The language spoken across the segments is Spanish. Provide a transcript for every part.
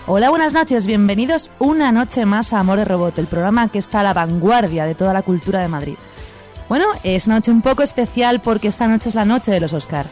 Hola, buenas noches, bienvenidos una noche más a Amor de Robot, el programa que está a la vanguardia de toda la cultura de Madrid. Bueno, es una noche un poco especial porque esta noche es la noche de los Oscar.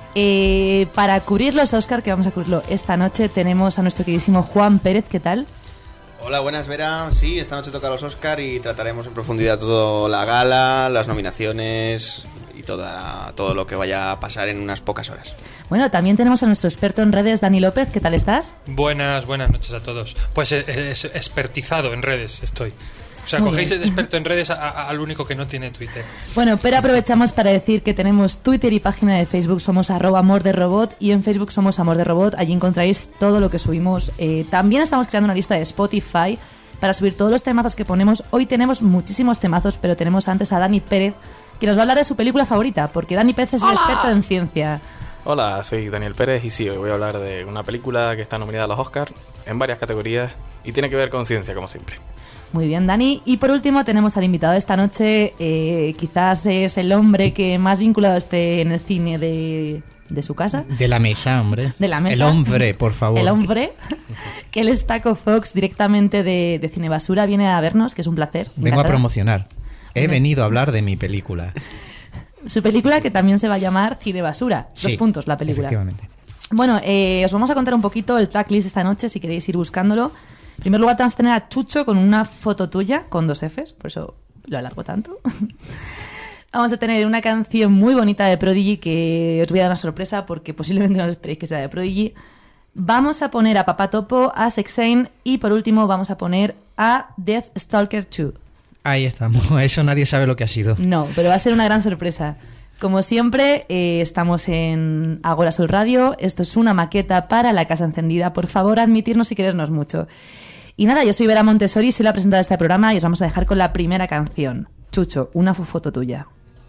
Para cubrir los Oscar, que vamos a cubrirlo esta noche, tenemos a nuestro queridísimo Juan Pérez, ¿qué tal? Hola, buenas, Vera. Sí, esta noche toca los Oscar y trataremos en profundidad toda la gala, las nominaciones y todo lo que vaya a pasar en unas pocas horas. Bueno, también tenemos a nuestro experto en redes, Dani López. ¿Qué tal estás? Buenas noches a todos. Pues es expertizado en redes estoy. O sea, Muy cogéis bien. de experto en redes al único que no tiene Twitter. Bueno, pero aprovechamos para decir que tenemos Twitter y página de Facebook, somos @amorderobot, y en Facebook somos Amor de Robot. Allí encontráis todo lo que subimos. También estamos creando una lista de Spotify para subir todos los temazos que ponemos. Hoy tenemos muchísimos temazos, pero tenemos antes a Dani Pérez, que nos va a hablar de su película favorita, porque Dani Pérez es un experto en ciencia. Hola, soy Daniel Pérez y sí, hoy voy a hablar de una película que está nominada a los Oscar en varias categorías y tiene que ver con ciencia, como siempre. Muy bien, Dani. Y por último tenemos al invitado de esta noche, quizás es el hombre que más vinculado esté en el cine de su casa. De la mesa, hombre. De la mesa. El hombre, por favor. El hombre, que él es Paco Fox, directamente de Cinebasura, viene a vernos, que es un placer. Vengo a promocionar. He Bueno, venido a hablar de mi película. Su película, que también se va a llamar Cinebasura. Sí, 2 puntos la película. Efectivamente. Bueno, os vamos a contar un poquito el tracklist esta noche, si queréis ir buscándolo. En primer lugar, vamos a tener a Chucho con una foto tuya, con 2 Fs, por eso lo alargo tanto. Vamos a tener una canción muy bonita de Prodigy, que os voy a dar una sorpresa, porque posiblemente no os esperéis que sea de Prodigy. Vamos a poner a Papá Topo, a Sexane, y por último vamos a poner a Death Stalker 2. Ahí estamos. Eso nadie sabe lo que ha sido. No, pero va a ser una gran sorpresa. Como siempre, estamos en Agora Sol Radio. Esto es una maqueta para La Casa Encendida. Por favor, admitirnos y querernos mucho. Y nada, yo soy Vera Montessori, soy la presentadora de este programa y os vamos a dejar con la primera canción. Chucho, una foto tuya.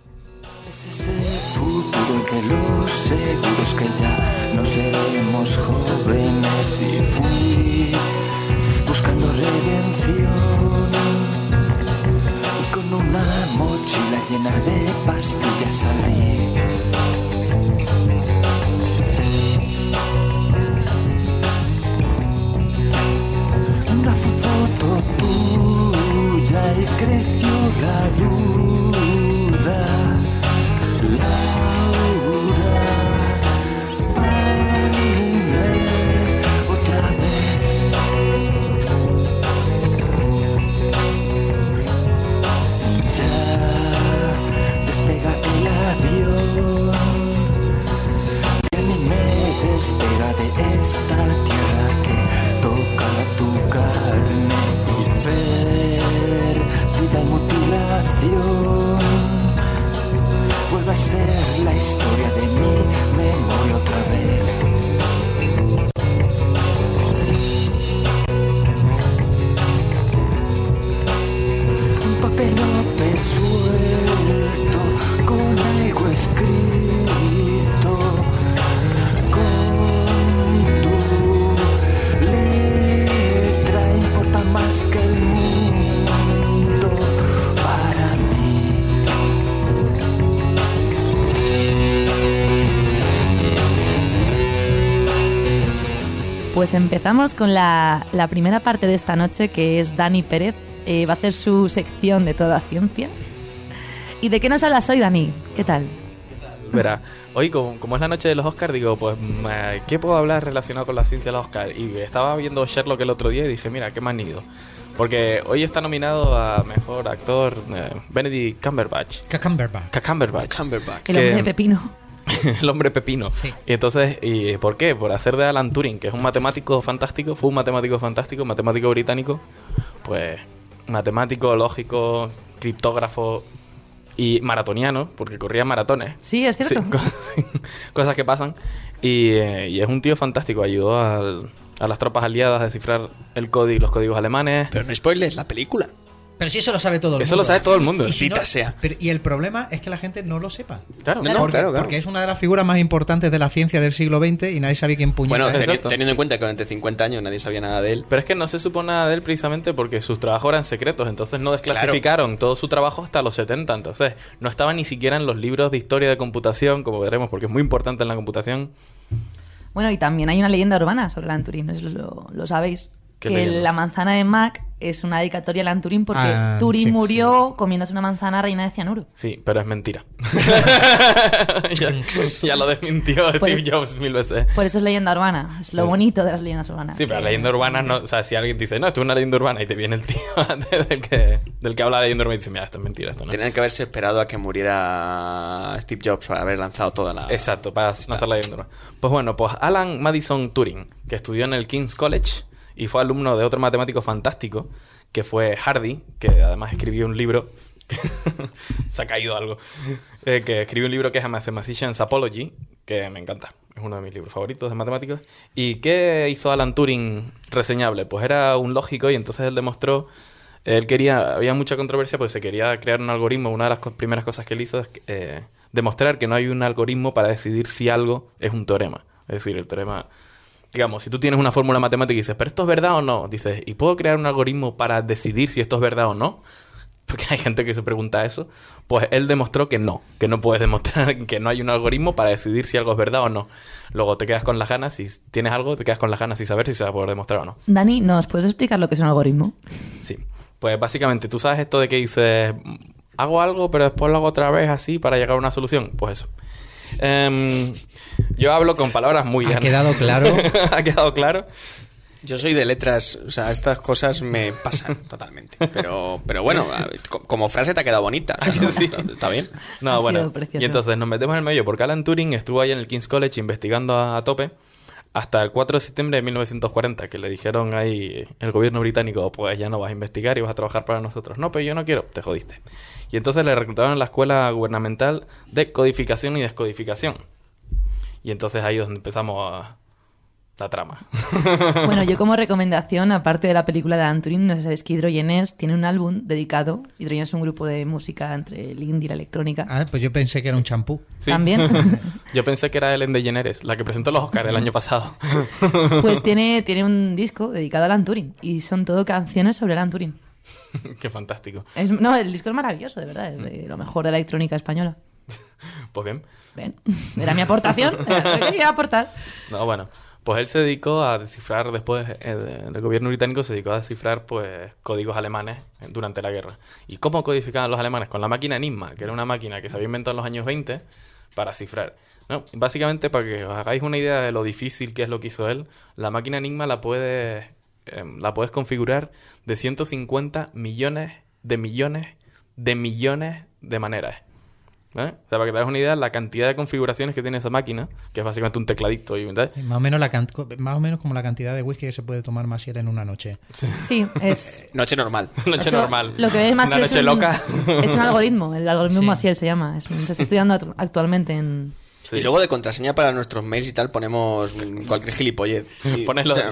Es ese futuro en que los seguros que ya no seremos jóvenes y fui buscando redención. Con una mochila llena de pastillas salí. Una foto tuya y creció la duda. Laura, párame otra vez. Ya despega el avión, que ni me despega de esta tierra que toca tu carne y ver vida y mutilación. Vuelve a ser la historia de mi memoria otra vez. Un papelote suelto con algo escrito, con tu letra importa más que el mundo para mí. Pues empezamos con la primera parte de esta noche, que es Dani Pérez. Va a hacer su sección de toda ciencia. ¿Y de qué nos hablas hoy, Dani? ¿Qué tal? Verá, hoy como es la noche de los Oscar, digo, pues, ¿qué puedo hablar relacionado con la ciencia de los Oscar? Y estaba viendo Sherlock el otro día y dije, mira, qué manido. Porque hoy está nominado a Mejor Actor Benedict Cumberbatch. Cumberbatch. El hombre de pepino. El hombre pepino. Sí. Y entonces, ¿y por qué? Por hacer de Alan Turing, que es un matemático fantástico, fue un matemático fantástico, matemático británico, pues matemático, lógico, criptógrafo y maratoniano, porque corría maratones. Sí, es cierto. Sí, cosas que pasan. Y es un tío fantástico, ayudó a las tropas aliadas a descifrar el código, los códigos alemanes. Pero no spoilers, la película. Pero si eso lo sabe todo el mundo. Eso lo sabe todo el mundo. Y si Maldita sea. y el problema es que la gente no lo sepa. Claro, No, Porque, claro. porque es una de las figuras más importantes de la ciencia del siglo XX y nadie sabía quién puñeta Bueno, es. Exacto. teniendo en cuenta que durante 50 años nadie sabía nada de él. Pero es que no se supo nada de él precisamente porque sus trabajos eran secretos, entonces no desclasificaron todo su trabajo hasta los 70, entonces no estaba ni siquiera en los libros de historia de computación, como veremos, porque es muy importante en la computación. Bueno, y también hay una leyenda urbana sobre Alan Turing, no sé si lo sabéis. ¿Qué Que leyenda? la manzana de Mac es una dedicatoria a Alan Turing porque Turing sí, murió comiéndose una manzana reina de cianuro. Sí, pero es mentira. ya lo desmintió Pues- Steve Jobs 1000 veces. Por eso es leyenda urbana. Es lo Sí. bonito de las leyendas urbanas. Sí, pero que- la leyenda urbana no... O sea, si alguien te dice, no, esto es una leyenda urbana y te viene el tío del que habla la leyenda urbana y dice, mira, esto es mentira, esto no. Tenían que haberse esperado a que muriera Steve Jobs para haber lanzado toda la... Exacto, para no hacer la leyenda urbana. Pues bueno, pues Alan Madison Turing, que estudió en el King's College y fue alumno de otro matemático fantástico, que fue Hardy, que además escribió un libro... Se ha caído algo. Que escribió un libro que es A Mathematician's Apology, que me encanta. Es uno de mis libros favoritos de matemáticos. ¿Y qué hizo Alan Turing reseñable? Pues era un lógico y entonces él demostró... había mucha controversia pues se quería crear un algoritmo. Una de las primeras cosas que él hizo es demostrar que no hay un algoritmo para decidir si algo es un teorema. Es decir, el teorema... Digamos, si tú tienes una fórmula matemática y dices, ¿pero esto es verdad o no? Dices, ¿y puedo crear un algoritmo para decidir si esto es verdad o no? Porque hay gente que se pregunta eso. Pues él demostró que no puedes demostrar que no hay un algoritmo para decidir si algo es verdad o no. Luego te quedas con las ganas, si tienes algo, te quedas con las ganas y saber si se va a poder demostrar o no. Dani, ¿nos puedes explicar lo que es un algoritmo? Sí. Pues básicamente, tú sabes esto de que dices, hago algo, pero después lo hago otra vez así para llegar a una solución. Pues eso. Yo hablo con palabras muy ¿Ha llanas. quedado claro? ¿Ha quedado claro? Yo soy de letras, o sea, estas cosas me pasan totalmente. Pero bueno, como frase te ha quedado bonita. O sea, ¿no? Sí. Está bien. No, Ha bueno. sido precioso. Y entonces nos metemos en el medio porque Alan Turing estuvo ahí en el King's College investigando a tope hasta el 4 de septiembre de 1940, que le dijeron ahí el gobierno británico, pues ya no vas a investigar y vas a trabajar para nosotros. No, pero yo no quiero, te jodiste. Y entonces le reclutaron en la Escuela Gubernamental de Codificación y Descodificación. Y entonces ahí es donde empezamos la trama. Bueno, yo como recomendación, aparte de la película de Alan Turing, no sé si sabéis que Hydrogenes tiene un álbum dedicado. Hydrogenes es un grupo de música entre el indie y la electrónica. Ah, pues yo pensé que era un champú. Sí. También. Yo pensé que era Ellen DeGeneres, la que presentó los Oscars el año pasado. Pues tiene un disco dedicado a Alan Turing. Y son todo canciones sobre Alan Turing. Qué fantástico. No, el disco es maravilloso, de verdad. Es de lo mejor de la electrónica española. Pues bien. Ven, era mi aportación. Era lo que quería aportar. No, bueno. Pues él se dedicó a descifrar, después del gobierno británico se dedicó a descifrar pues códigos alemanes durante la guerra. ¿Y cómo codificaban los alemanes? Con la máquina Enigma, que era una máquina que se había inventado en los años 20 para cifrar. No, básicamente, para que os hagáis una idea de lo difícil que es lo que hizo él, la máquina Enigma la puedes configurar de 150 millones de maneras. ¿Vale? O sea, para que te hagas una idea, la cantidad de configuraciones que tiene esa máquina, que es básicamente un tecladito. ¿Sabes? Más o menos como la cantidad de whisky que se puede tomar Maciel en una noche. Sí, es... Noche normal. Noche Eso, normal. Lo que ves más Una es noche loca. Es un algoritmo. El algoritmo Sí. Maciel se llama. Se está estudiando actualmente en... Sí. Y luego de contraseña para nuestros mails y tal ponemos cualquier gilipollez. Y, Pones o sea,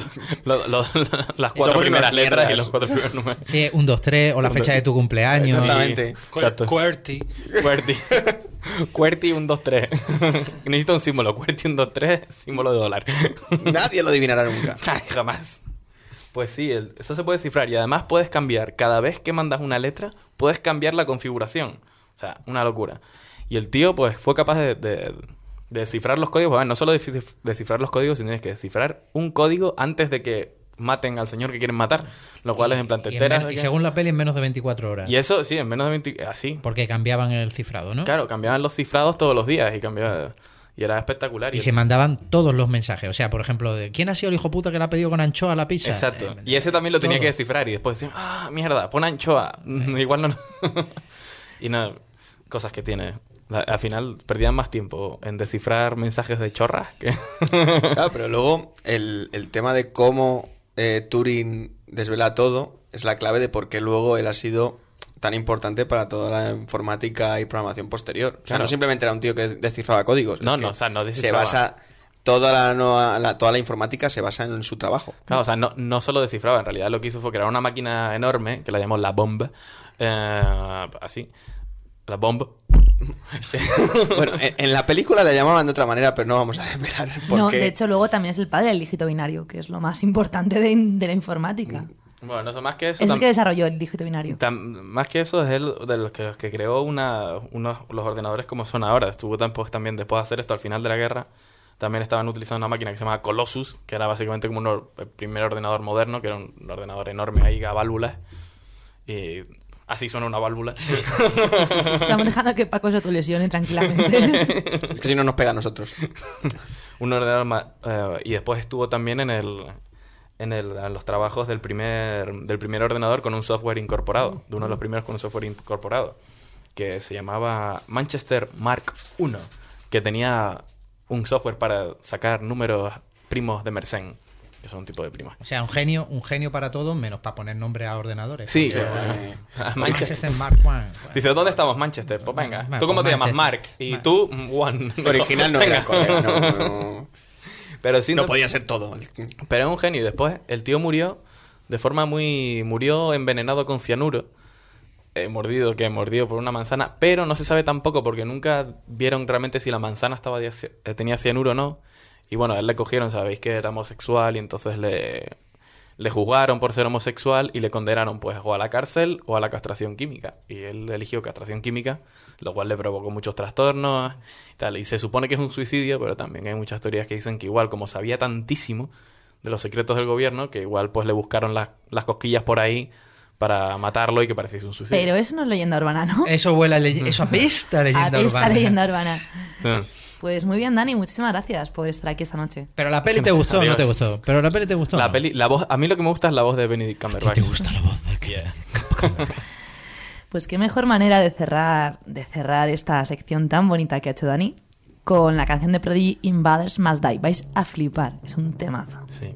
las Y cuatro somos primeras unas letras y mierdas. los 4 primeros números. Sí, 1, 2, 3 o la fecha de tu cumpleaños. Exactamente. Exacto. QWERTY. QWERTY. QWERTY 1, 2, 3. Necesito un símbolo. QWERTY 1, 2, 3, símbolo de dólar. Nadie lo adivinará nunca. Ay, jamás. Pues sí, eso se puede cifrar. Y además puedes cambiar. Cada vez que mandas una letra, puedes cambiar la configuración. O sea, una locura. Y el tío, pues, fue capaz de descifrar los códigos. Bueno, no solo descifrar los códigos, sino tienes que descifrar un código antes de que maten al señor que quieren matar. Lo cual es en plan Y, teteras. y según la peli, en menos de 24 horas. Y eso, sí, en menos de 20... Así. Porque cambiaban el cifrado, ¿no? Claro, cambiaban los cifrados todos los días y era espectacular. Y se mandaban todos los mensajes. O sea, por ejemplo, ¿quién ha sido el hijo puta que le ha pedido con anchoa la pizza? Exacto. Y ese también lo tenía todo. que descifrar. Y después decía, mierda, pon anchoa. Igual no. Y nada, cosas que tiene. Al final perdían más tiempo en descifrar mensajes de chorras que... Claro, pero luego el tema de cómo Turing desvela todo es la clave de por qué luego él ha sido tan importante para toda la informática y programación posterior. O sea, Claro. no simplemente era un tío que descifraba códigos. No, es que no, o sea, no se descifraba. basa... toda la informática se basa en su trabajo. Claro, o sea, no solo descifraba. En realidad lo que hizo fue crear una máquina enorme que la llamó la bomba. Así. La bomba. Bueno, en la película le llamaban de otra manera, pero no vamos a desvelar por No, qué. de hecho, luego también es el padre del dígito binario, que es lo más importante de la informática. Bueno, eso más que eso... Es el que desarrolló el dígito binario. Más que eso, es él de los que creó los ordenadores como son ahora. Estuvo también después de hacer esto al final de la guerra. también estaban utilizando una máquina que se llamaba Colossus, que era básicamente como el primer ordenador moderno, que era un ordenador enorme ahí a válvulas. Y así suena una válvula. Estamos dejando que Paco se autolesione tranquilamente. Es que si no nos pega a nosotros. Un ordenador y después estuvo también en los trabajos del primer ordenador con un software incorporado, de uno de los primeros con un software incorporado, que se llamaba Manchester Mark I, que tenía un software para sacar números primos de Mersenne, que son un tipo de primas. O sea, un genio para todo, menos para poner nombre a ordenadores. Sí, Manchester Mark I. Dice, ¿dónde estamos, Manchester? Pues venga, Bueno, ¿tú cómo pues te llamas? Mark. Y tú, One. Original no Venga. era, colega, no. Pero sí, No podía ser todo. Pero es un genio. Y después el tío murió de forma murió envenenado con cianuro. Mordido por una manzana. Pero no se sabe tampoco porque nunca vieron realmente si la manzana tenía cianuro o no. Y bueno, a él le cogieron, sabéis que era homosexual y entonces le juzgaron por ser homosexual y le condenaron pues o a la cárcel o a la castración química. Y él eligió castración química, lo cual le provocó muchos trastornos y tal. Y se supone que es un suicidio, pero también hay muchas teorías que dicen que igual, como sabía tantísimo de los secretos del gobierno, que igual pues le buscaron las cosquillas por ahí para matarlo y que pareciese un suicidio. Pero eso no es leyenda urbana, ¿no? Eso eso apesta a leyenda Apesta urbana. leyenda urbana. Sí. Pues muy bien, Dani, muchísimas gracias por estar aquí esta noche. Pero la peli te gustó o no te Adiós. gustó. Pero la peli te gustó. La ¿no? peli, la voz, a mí lo que me gusta es la voz de Benedict Cumberbatch. ¿Te gusta la voz de Pues qué mejor manera de cerrar esta sección tan bonita que ha hecho Dani con la canción de Prodigy Invaders Must Die. Vais a flipar, es un temazo. Sí.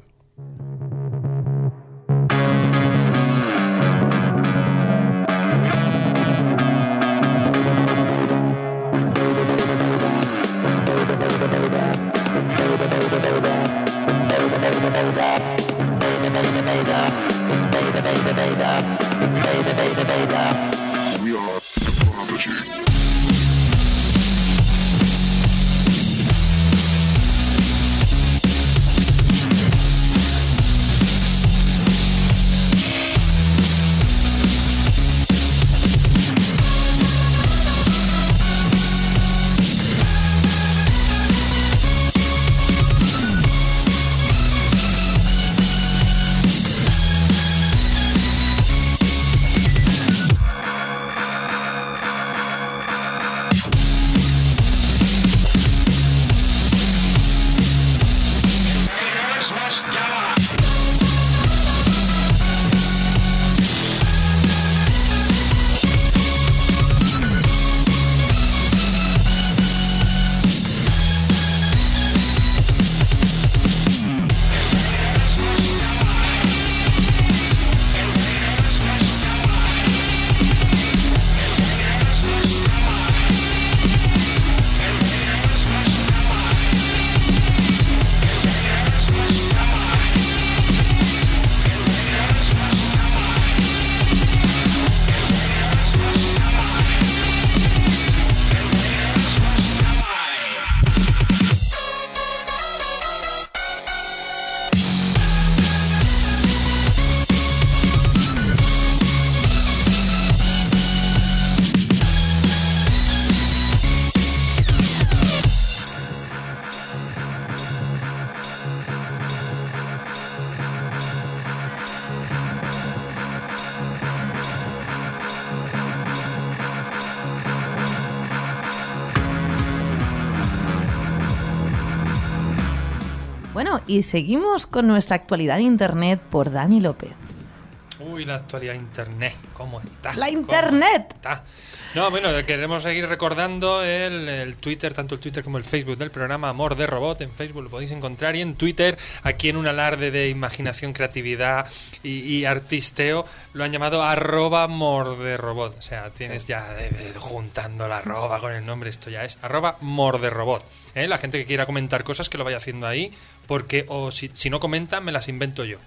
Bueno, y seguimos con nuestra actualidad en Internet por Dani López. Uy, la actualidad Internet, ¿cómo está? ¡La ¿Cómo Internet! está? No, bueno, queremos seguir recordando el Twitter, tanto el Twitter como el Facebook del programa Amor de Robot. En Facebook lo podéis encontrar y en Twitter, aquí en un alarde de imaginación, creatividad y artisteo, lo han llamado @morderobot. O sea, tienes ya juntando la arroba con el nombre, esto ya es @morderobot. La gente que quiera comentar cosas que lo vaya haciendo ahí, porque si no comentan me las invento yo.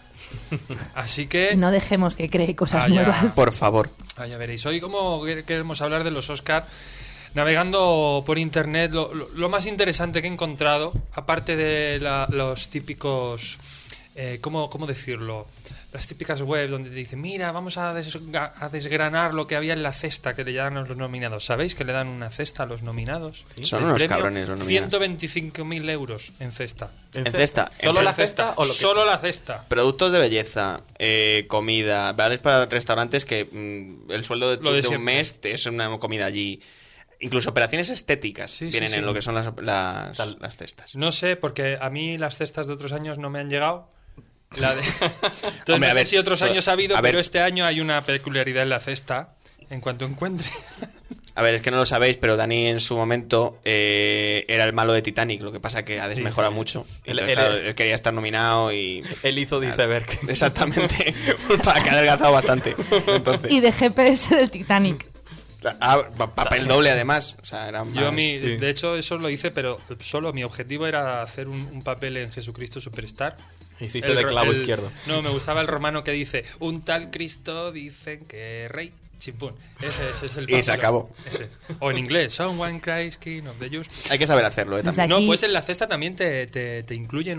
Así que No dejemos que cree cosas ya. nuevas. Por favor. Ya veréis. Hoy, como queremos hablar de los Oscar, navegando por internet, lo más interesante que he encontrado, aparte de los típicos ¿cómo decirlo? Las típicas webs donde te dicen, mira, vamos a desgranar lo que había en la cesta que le dan a los nominados. ¿Sabéis que le dan una cesta a los nominados? ¿Sí? Son unos cabrones los nominados. 125.000 euros en cesta. ¿En cesta? ¿Solo la cesta o lo que... Solo la cesta. Productos de belleza, comida, vales para restaurantes que el sueldo de un siempre. mes es una comida allí. Incluso operaciones estéticas vienen en lo que son las cestas. No sé, porque a mí las cestas de otros años no me han llegado. Entonces, Hombre, no a sé ver, si otros años ha habido, a ver. pero este año hay una peculiaridad en la cesta. En cuanto encuentre. A ver, es que no lo sabéis, pero Dani en su momento era el malo de Titanic. Lo que pasa que ha desmejorado mucho. Entonces, claro, él quería estar nominado y... Él hizo de iceberg. Exactamente. Para que ha adelgazado bastante. Entonces, Y de GPS del Titanic. papel doble además. O sea, era más... De hecho, eso lo hice, pero solo mi objetivo era hacer un papel en Jesucristo Superstar. Hiciste de clavo izquierdo. No, me gustaba el romano que dice, un tal Cristo dicen que rey. Chimpún. Ese es el papel. Y se acabó. Ese. O en inglés, Someone Christ King of the Jews. Hay que saber hacerlo, también. Aquí- No, pues en la cesta también te incluyen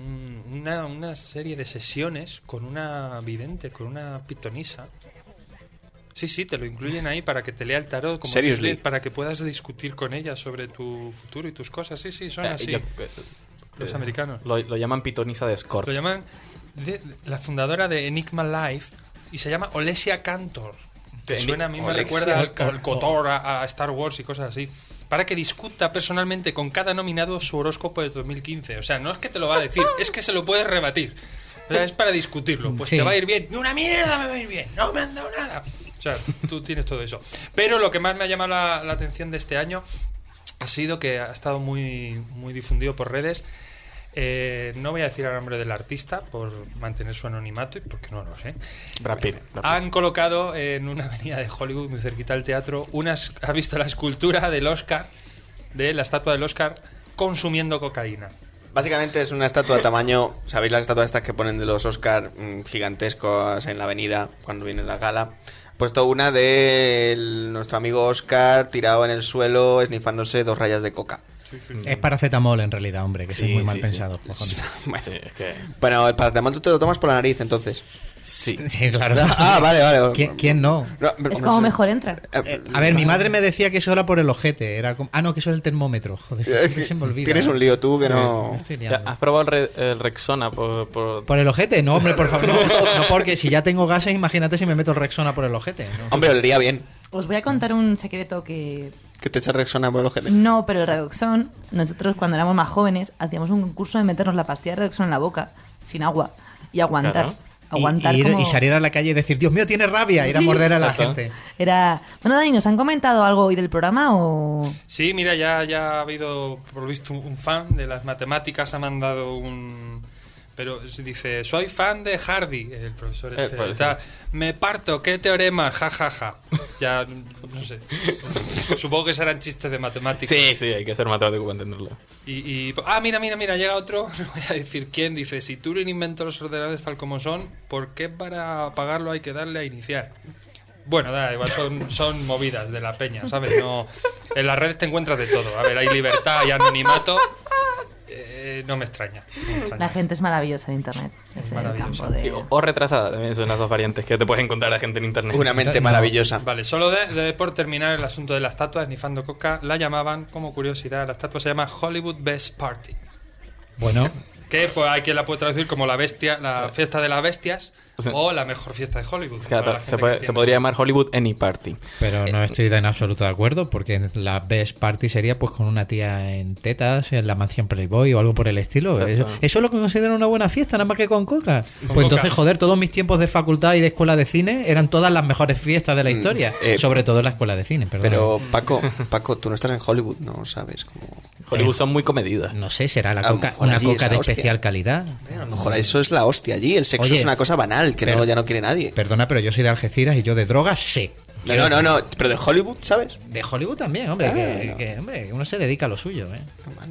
una serie de sesiones con una vidente, con una pitonisa. Sí, te lo incluyen ahí para que te lea el tarot, como Seriously? para que puedas discutir con ella sobre tu futuro y tus cosas. Sí, son así. Los americanos. Lo llaman pitonisa de escort. Lo llaman la fundadora de Enigma Life y se llama Olesia Cantor. Que suena, a mí me Alexia recuerda al Kotor, a Star Wars y cosas así. Para que discuta personalmente con cada nominado su horóscopo de 2015. O sea, no es que te lo va a decir, es que se lo puedes rebatir. O sea, es para discutirlo. Pues Sí. te va a ir bien. ¡Y una mierda me va a ir bien! ¡No me han dado nada! O sea, tú tienes todo eso. Pero lo que más me ha llamado la atención de este año ha sido que ha estado muy, muy difundido por redes. No voy a decir el nombre del artista por mantener su anonimato, porque no lo sé. Brad Pitt. Han colocado en una avenida de Hollywood, muy cerquita del teatro, has visto la escultura del Oscar, de la estatua del Oscar, consumiendo cocaína. Básicamente es una estatua de tamaño... ¿Sabéis las estatuas estas que ponen de los Oscar gigantescos en la avenida cuando viene la gala? Puesto una de nuestro amigo Oscar tirado en el suelo, esnifándose 2 rayas de coca. Es paracetamol en realidad, hombre, que Sí, es muy mal sí, pensado. Cojones. Bueno, Sí, es que... bueno, el paracetamol tú te lo tomas por la nariz, entonces. Sí. Sí, claro. Ah, vale. ¿Quién no? No, Es no como sé. mejor entra. A ver, mi madre me decía que eso era por el ojete. Era como... Ah, no, que eso es el termómetro. Joder, se me olvida. Tienes un lío tú que Sí, no... me estoy liando. ¿Has probado el Rexona por... ¿Por el ojete? No, hombre, por favor. No, porque si ya tengo gases, imagínate si me meto el Rexona por el ojete. ¿No? Hombre, olería bien. Os voy a contar un secreto que... Que te echa Rexona por el ojete. No, pero el Redoxon, nosotros cuando éramos más jóvenes hacíamos un concurso de meternos la pastilla de Redoxon en la boca, sin agua, y aguantar. Claro. Aguantar y como... salir a la calle y decir, Dios mío, tiene rabia, ir a Sí. morder a la Exacto. gente. Era... Bueno, Dani, ¿nos han comentado algo hoy del programa o...? Sí, mira, ya ha habido, por lo visto, un fan de las matemáticas, ha mandado un... Pero dice, soy fan de Hardy, el profesor este. Pues, O sea, me parto, ¿qué teorema? Ja, ja, ja. Ya, no sé. Supongo que serán chistes de matemáticas. Sí, hay que ser matemático para entenderlo. Mira, llega otro, no voy a decir quién, dice, si Turing inventó los ordenadores tal como son, ¿por qué para apagarlo hay que darle a iniciar? Bueno, da igual, son movidas de la peña, ¿sabes? No, en las redes te encuentras de todo. A ver, hay libertad, hay anonimato. No me extraña. La gente es maravillosa en Internet. Es el maravillosa. campo de... Sí, o retrasada, también son las dos variantes que te puedes encontrar a gente en internet. Una mente No. maravillosa. Vale, solo por terminar el asunto de la estatua, esnifando coca, la llamaban, como curiosidad, la estatua se llama Hollywood Best Party. Bueno, Que pues, hay quien la puede traducir como la fiesta de las bestias Sí. o la mejor fiesta de Hollywood. Claro, para la gente se que entiende. podría llamar Hollywood Any Party. pero no estoy en absoluto de acuerdo, porque la best party sería pues con una tía en tetas, en la mansión Playboy o algo por el estilo. Exacto. Eso es lo que considero una buena fiesta, nada más que con coca. Pues coca. entonces, joder, todos mis tiempos de facultad y de escuela de cine eran todas las mejores fiestas de la historia. Sobre todo en la escuela de cine, perdón. Pero, Paco, tú no estás en Hollywood, no sabes cómo... Hollywood son muy comedidas. No sé, será la A lo coca, mejor una allí es coca la de hostia. especial calidad. A lo mejor eso es la hostia allí. El sexo Oye, es una cosa banal que pero- ya no quiere nadie. Perdona, pero yo soy de Algeciras y yo de drogas sé. No. Pero de Hollywood, ¿sabes? De Hollywood también, hombre, Ah, que, hombre, uno se dedica a lo suyo, ¿eh? Vale.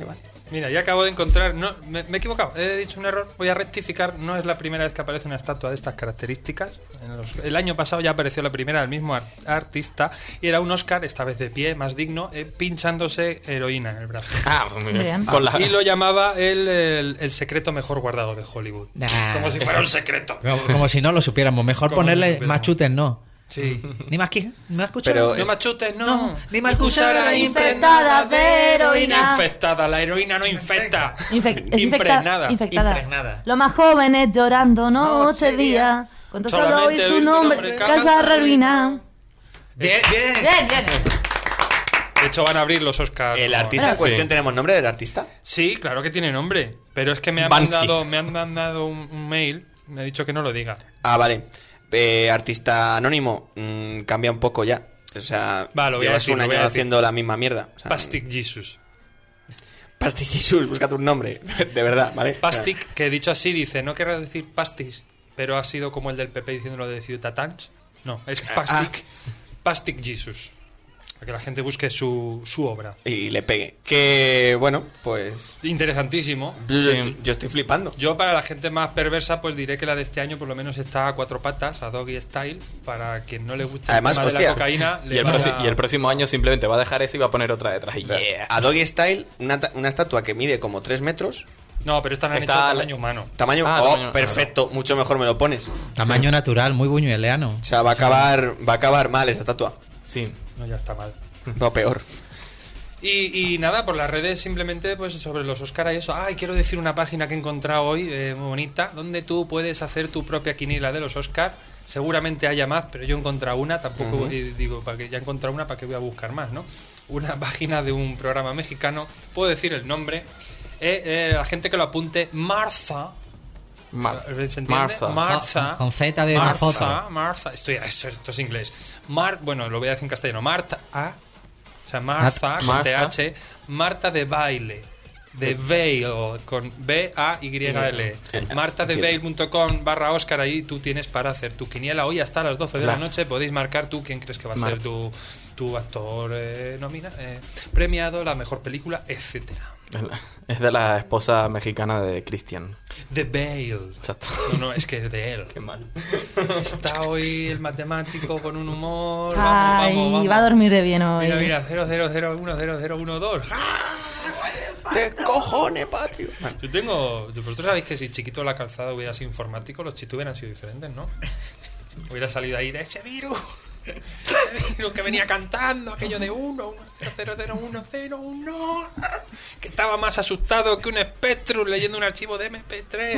Mira, ya acabo de encontrar... No, me he equivocado, he dicho un error. Voy a rectificar. No es la primera vez que aparece una estatua de estas características. El año pasado ya apareció la primera del mismo artista. Y era un Oscar, esta vez de pie, más digno, pinchándose heroína en el brazo. Ah, muy bien. Bien. Con la... Y lo llamaba el secreto mejor guardado de Hollywood. Nah. Como si fuera un secreto. Como si no lo supiéramos. Mejor Como ponerle no lo supiéramos. más chutes, no. Sí. Ni más que. Ni más cuchara. Pero No machutes, no. No, ni más cuchara cuchara infectada de heroína. Infectada, la heroína no infecta. Es Impregnada. Impregnada. Los más jóvenes llorando noche y día. Cuando solo Solamente oí su oír tu nombre, nombre, casa ruina. Bien, bien. Bien, bien. De hecho, van a abrir los Oscars. ¿El artista en Sí. cuestión tenemos nombre del artista? Sí, claro que tiene nombre. Pero es que me han Bansky. mandado un mail. Me ha dicho que no lo diga. Ah, vale. Artista anónimo, cambia un poco ya. O sea, Va, lo voy a llevas decir, un lo voy año a decir. haciendo la misma mierda. O sea, Pastic Jesus. Pastic Jesus, búscate un nombre. De verdad, ¿vale? Pastic, que dicho así dice, no querrás decir pastis, pero ha sido como el del PP diciendo lo de Ciutatans. No, es Pastic. Pastic Jesus. Para que la gente busque su obra. Y le pegue. Que, bueno, pues... Interesantísimo. Yo estoy flipando. Yo, para la gente más perversa, pues diré que la de este año por lo menos está a 4 patas, a doggy style. Para quien no le guste Además, el tema de hostia. la cocaína, Y le el, van prosi- a- y el próximo año simplemente va a dejar ese y va a poner otra detrás. Y yeah. A Doggy Style, una estatua que mide como 3 metros. No, pero esta la han Está hecho a la- tamaño humano. Tamaño... Ah, oh, tamaño- perfecto. Mucho mejor me lo pones. Tamaño natural, muy buñueleano. O sea, va a acabar mal esa estatua. Sí. No, ya está mal. No, peor. Y nada, por las redes simplemente pues sobre los Oscar y eso. Ay, quiero decir una página que he encontrado hoy, muy bonita, donde tú puedes hacer tu propia quiniela de los Oscar. Seguramente haya más, pero yo he encontrado una, tampoco digo, para que ya he encontrado una, ¿para qué voy a buscar más, no? Una página de un programa mexicano, puedo decir el nombre, la gente que lo apunte, Martha. ¿Se entiende? Martha. Con Z de Martha. Martha. Esto es inglés. Bueno, lo voy a decir en castellano. Martha. O sea, Martha, con Martha. TH. Marta de baile. De Veil, con B-A-Y-L. martadeveil.com/Oscar. Ahí tú tienes para hacer tu quiniela. Hoy hasta las 12 de la Claro. noche podéis marcar tú quién crees que va a ser tu actor premiado, la mejor película, etcétera. Es de la esposa mexicana de Christian. The Veil. Exacto. No, es que es de él. Qué mal. Está hoy el matemático con un humor. Ay, Vamos. va a dormir de bien hoy. Mira, 000100012. ¡Te cojones, patrio! Bueno, Yo tengo. Vosotros sabéis que si Chiquito de la Calzada hubiera sido informático, los chistes hubieran sido diferentes, ¿no? Hubiera salido ahí de ese virus. Ese virus que venía cantando, aquello de 1 que estaba más asustado que un Spectrum leyendo un archivo de MP3.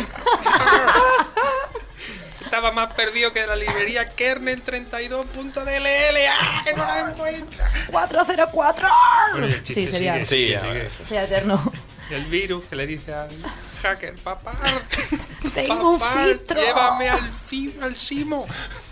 Estaba más perdido que la librería kernel 32.dll. Que no la encuentra. 404. Bueno, y el chiste Sí, sería, sigue. Sí, a ver, sí. sería eterno. El virus que le dice al hacker, papá, Tengo un papá, filtro. llévame al Simo.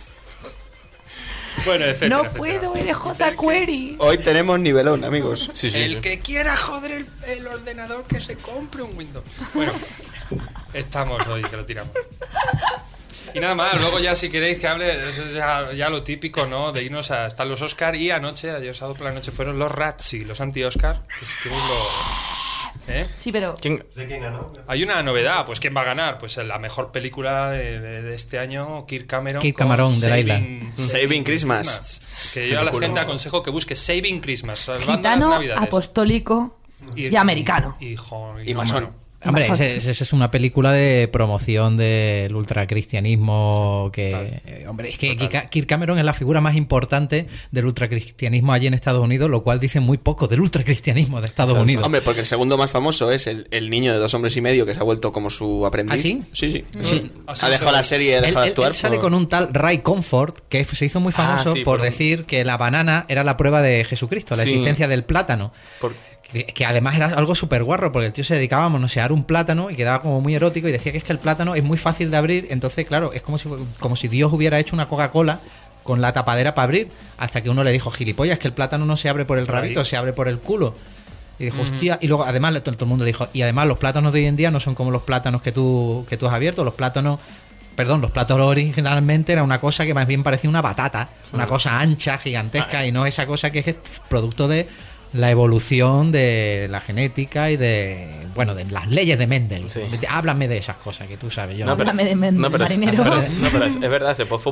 Bueno, etcétera. No etcétera. puedo, eres jQuery. hoy tenemos nivelón, amigos. Sí, sí, El sí. que quiera joder el ordenador, que se compre un Windows. Bueno, estamos hoy, que lo tiramos. Y nada más, luego ya si queréis que hable, eso es ya lo típico, ¿no? De irnos a estar los Oscar y anoche, ayer sábado por la noche, fueron los Razzie, los anti-Oscar. Que si queréis Sí, pero ¿Quién? Hay una novedad, pues ¿quién va a ganar? Pues la mejor película de este año, Kirk Cameron. Kirk con Cameron, de la isla. Saving Christmas. Que yo a la gente aconsejo que busque Saving Christmas, salvando las gitano, Navidades. apostólico y americano. Y masón. romano. Hombre, esa es una película de promoción del ultracristianismo que... hombre, es que Kirk Cameron es la figura más importante del ultracristianismo allí en Estados Unidos, lo cual dice muy poco del ultracristianismo de Estados Exacto. Unidos. Hombre, porque el segundo más famoso es el niño de 2 hombres y medio que se ha vuelto como su aprendiz. ¿Ah, sí? Sí. Sí. Ha dejado la serie, ha dejado de actuar. Él sale con un tal Ray Comfort que se hizo muy famoso sí, por por- decir que la banana era la prueba de Jesucristo, la Sí. existencia del plátano. Por- Que además era algo súper guarro, porque el tío se dedicaba a manosear un plátano y quedaba como muy erótico y decía que es que el plátano es muy fácil de abrir, entonces claro, es como si Dios hubiera hecho una Coca-Cola con la tapadera para abrir, hasta que uno le dijo, gilipollas, que el plátano no se abre por el rabito, se abre por el culo. Y dijo, hostia, y luego además todo el mundo dijo, y además los plátanos de hoy en día no son como los plátanos que tú has abierto, los plátanos originalmente era una cosa que más bien parecía una batata, una cosa ancha, gigantesca, y no esa cosa que es producto de la evolución de la genética y de las leyes de Mendel. Sí. Háblame de esas cosas que tú sabes. Yo Háblame de Mendel, marinero. Es verdad,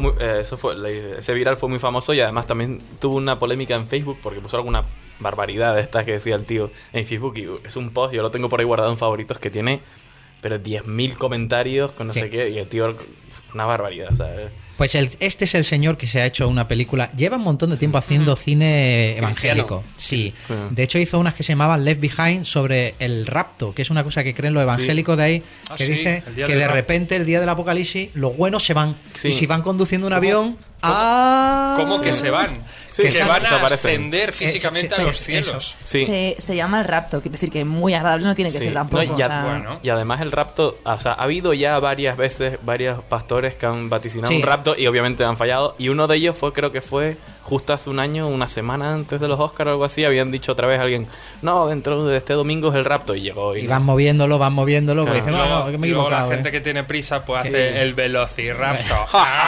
ese viral fue muy famoso y además también tuvo una polémica en Facebook porque puso alguna barbaridad de estas que decía el tío en Facebook, y es un post, yo lo tengo por ahí guardado en favoritos, que tiene 10.000 comentarios con no sé qué, y el tío, una barbaridad, o sea, pues este es el señor que se ha hecho una película. Lleva un montón de tiempo haciendo cine evangélico. Sí. De hecho hizo unas que se llamaban Left Behind sobre el rapto, que es una cosa que creen los evangélicos de ahí, que dice que de repente el día del apocalipsis los buenos se van. Sí. Y si van conduciendo un avión... ¿Cómo que se van? Sí, que van a desaparecen. ascender físicamente a los cielos. sí. Se llama el rapto, quiere decir que muy agradable no tiene que Sí. ser tampoco. No, o sea, y además el rapto, o sea, ha habido ya varias veces varios pastores que han vaticinado un rapto y obviamente han fallado, y uno de ellos creo que fue justo hace un año, una semana antes de los Oscars o algo así, habían dicho otra vez a alguien, no, dentro de este domingo es el rapto, y llegó y van moviéndolo, Claro. pues dicen, no, que me he Luego equivocado. la gente que tiene prisa pues hace el velociraptor.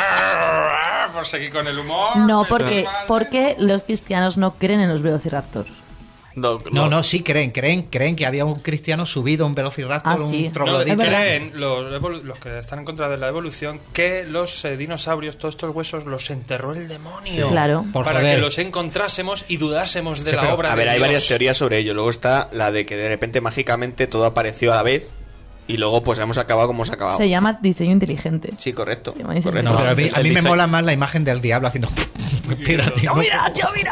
Por seguir con el humor. No, pues, porque los cristianos no creen en los velociraptors. No, sí creen que había un cristiano subido a un velociraptor, sí. un troglodita. Creen los que están en contra de la evolución que los dinosaurios, todos estos huesos, los enterró el demonio. Sí, claro. Para que los encontrásemos y dudásemos de la obra A de ver, hay Dios. varias teorías sobre ello. Luego está la de que de repente mágicamente todo apareció a la vez y luego pues hemos acabado como hemos acabado. Se llama diseño inteligente. Sí, correcto. Se llama diseño correcto. No, pero a mí El me diseño. mola más la imagen del diablo haciendo... Mira, tío. ¡Mira!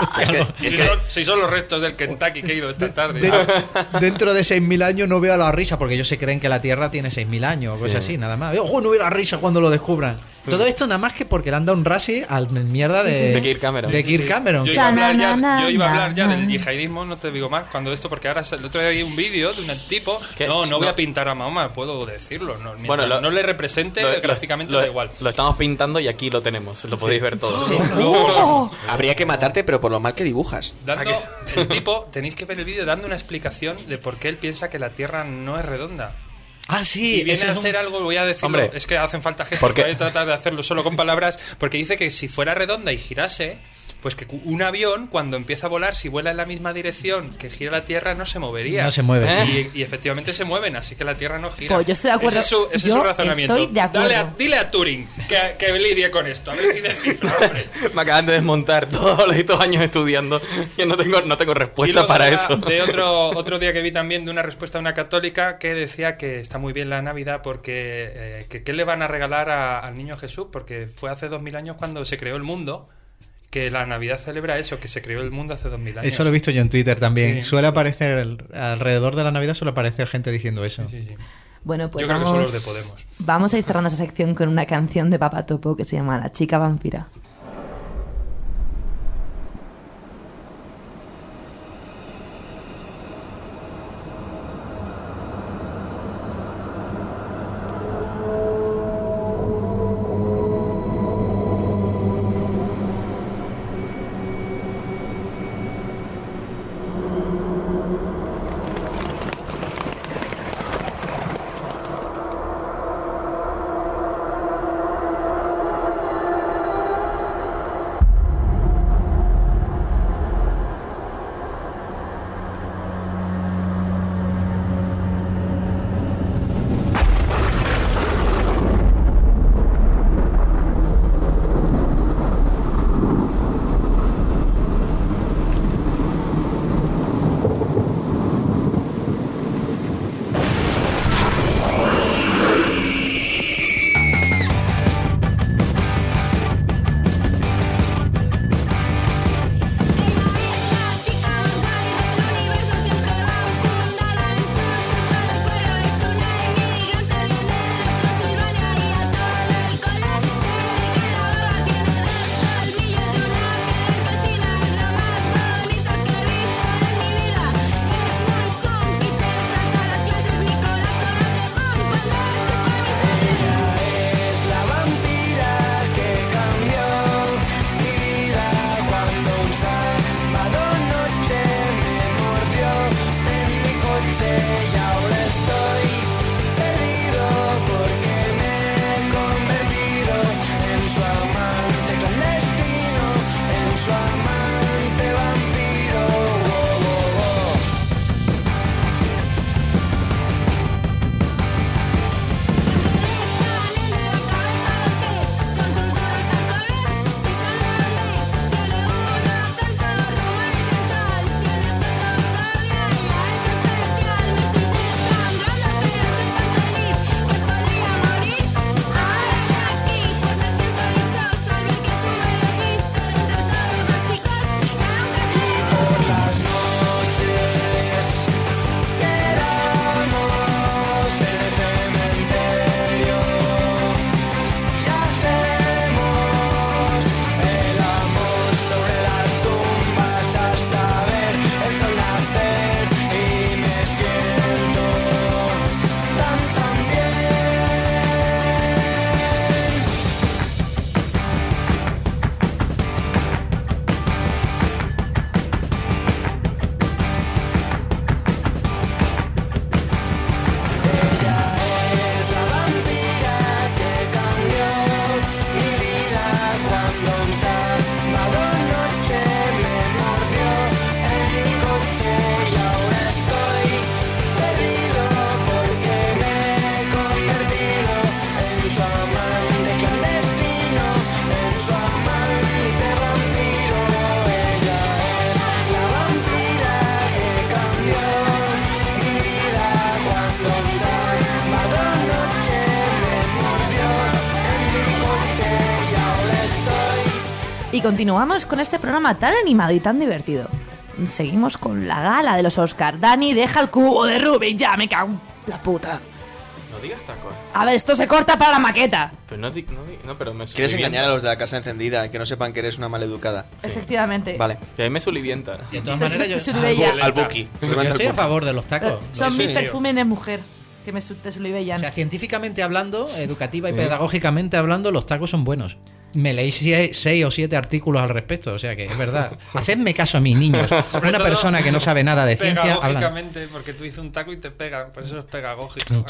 Si son los restos del Kentucky que he ido esta tarde. Dentro de 6.000 años no veo la risa, porque ellos se creen que la Tierra tiene 6.000 años o cosas así, nada más. No veo la risa cuando lo descubran. Todo esto nada más que porque le han dado un rasi al mierda de De Kirk Cameron. De Kirk Cameron. Yo iba a hablar ya del yihadismo, no te digo más, cuando esto, porque ahora el otro día vi un vídeo de un tipo. ¿Qué? No voy No. a pintar a Mahoma, puedo decirlo. No, Bueno, no le represente gráficamente, da igual. Lo estamos pintando y aquí lo tenemos, lo podéis ver todos. Habría que matarte, pero por lo mal que dibujas. El tipo, tenéis que ver el vídeo dando una explicación de por qué él piensa que la Tierra no es redonda. Ah, sí. Y viene eso a es ser algo, voy a decirlo, Hombre. es que hacen falta gestos, ¿Por qué? voy a tratar de hacerlo solo con palabras, porque dice que si fuera redonda y girase, pues que un avión cuando empieza a volar, si vuela en la misma dirección que gira la Tierra, no se movería. No se mueve, Y efectivamente se mueven, así que la Tierra no gira. Pues yo estoy de acuerdo. Ese es su Yo razonamiento. estoy de acuerdo. Dile a Turing que lidie con esto, a ver si descifra, hombre. Me acaban de desmontar todos estos años estudiando y no tengo Y respuesta luego para de eso. De otro día que vi también de una respuesta de una católica que decía que está muy bien la Navidad porque ¿qué le van a regalar al niño Jesús? Porque fue hace 2000 años cuando se creó el mundo, que la Navidad celebra eso, que se creó el mundo hace 2000 años. Eso lo he visto yo en Twitter también. Sí. Suele aparecer, alrededor de la Navidad suele aparecer gente diciendo eso. Sí. Bueno, pues Yo creo que son los de Podemos. Vamos a ir cerrando esa sección con una canción de Papa Topo que se llama La chica vampira. Y continuamos con este programa tan animado y tan divertido. Seguimos con la gala de los Oscar. Dani, deja el cubo de Rubik, ya me cago en la puta. No digas tacos. A ver, esto se corta para la maqueta. Pero no, pero me ¿Quieres sulivienta. engañar a los de la casa encendida? Que no sepan que eres una maleducada. Efectivamente. Vale. Que a mí me sulivienta. De todas Te maneras, yo, sulibella. Al Buki. yo estoy a favor de los tacos. Son Sí, mis sí. perfúmenes mujer. Que te O sulibellan. sea, científicamente hablando, educativa y Sí. pedagógicamente hablando, los tacos son buenos. Me leí 6 o 7 artículos al respecto, o sea que es verdad. Hacedme caso a mis niños. Sobre Una todo, persona que no sabe nada de ciencia habla. pedagógicamente, porque tú hizo un taco y te pega, por eso es pedagógico.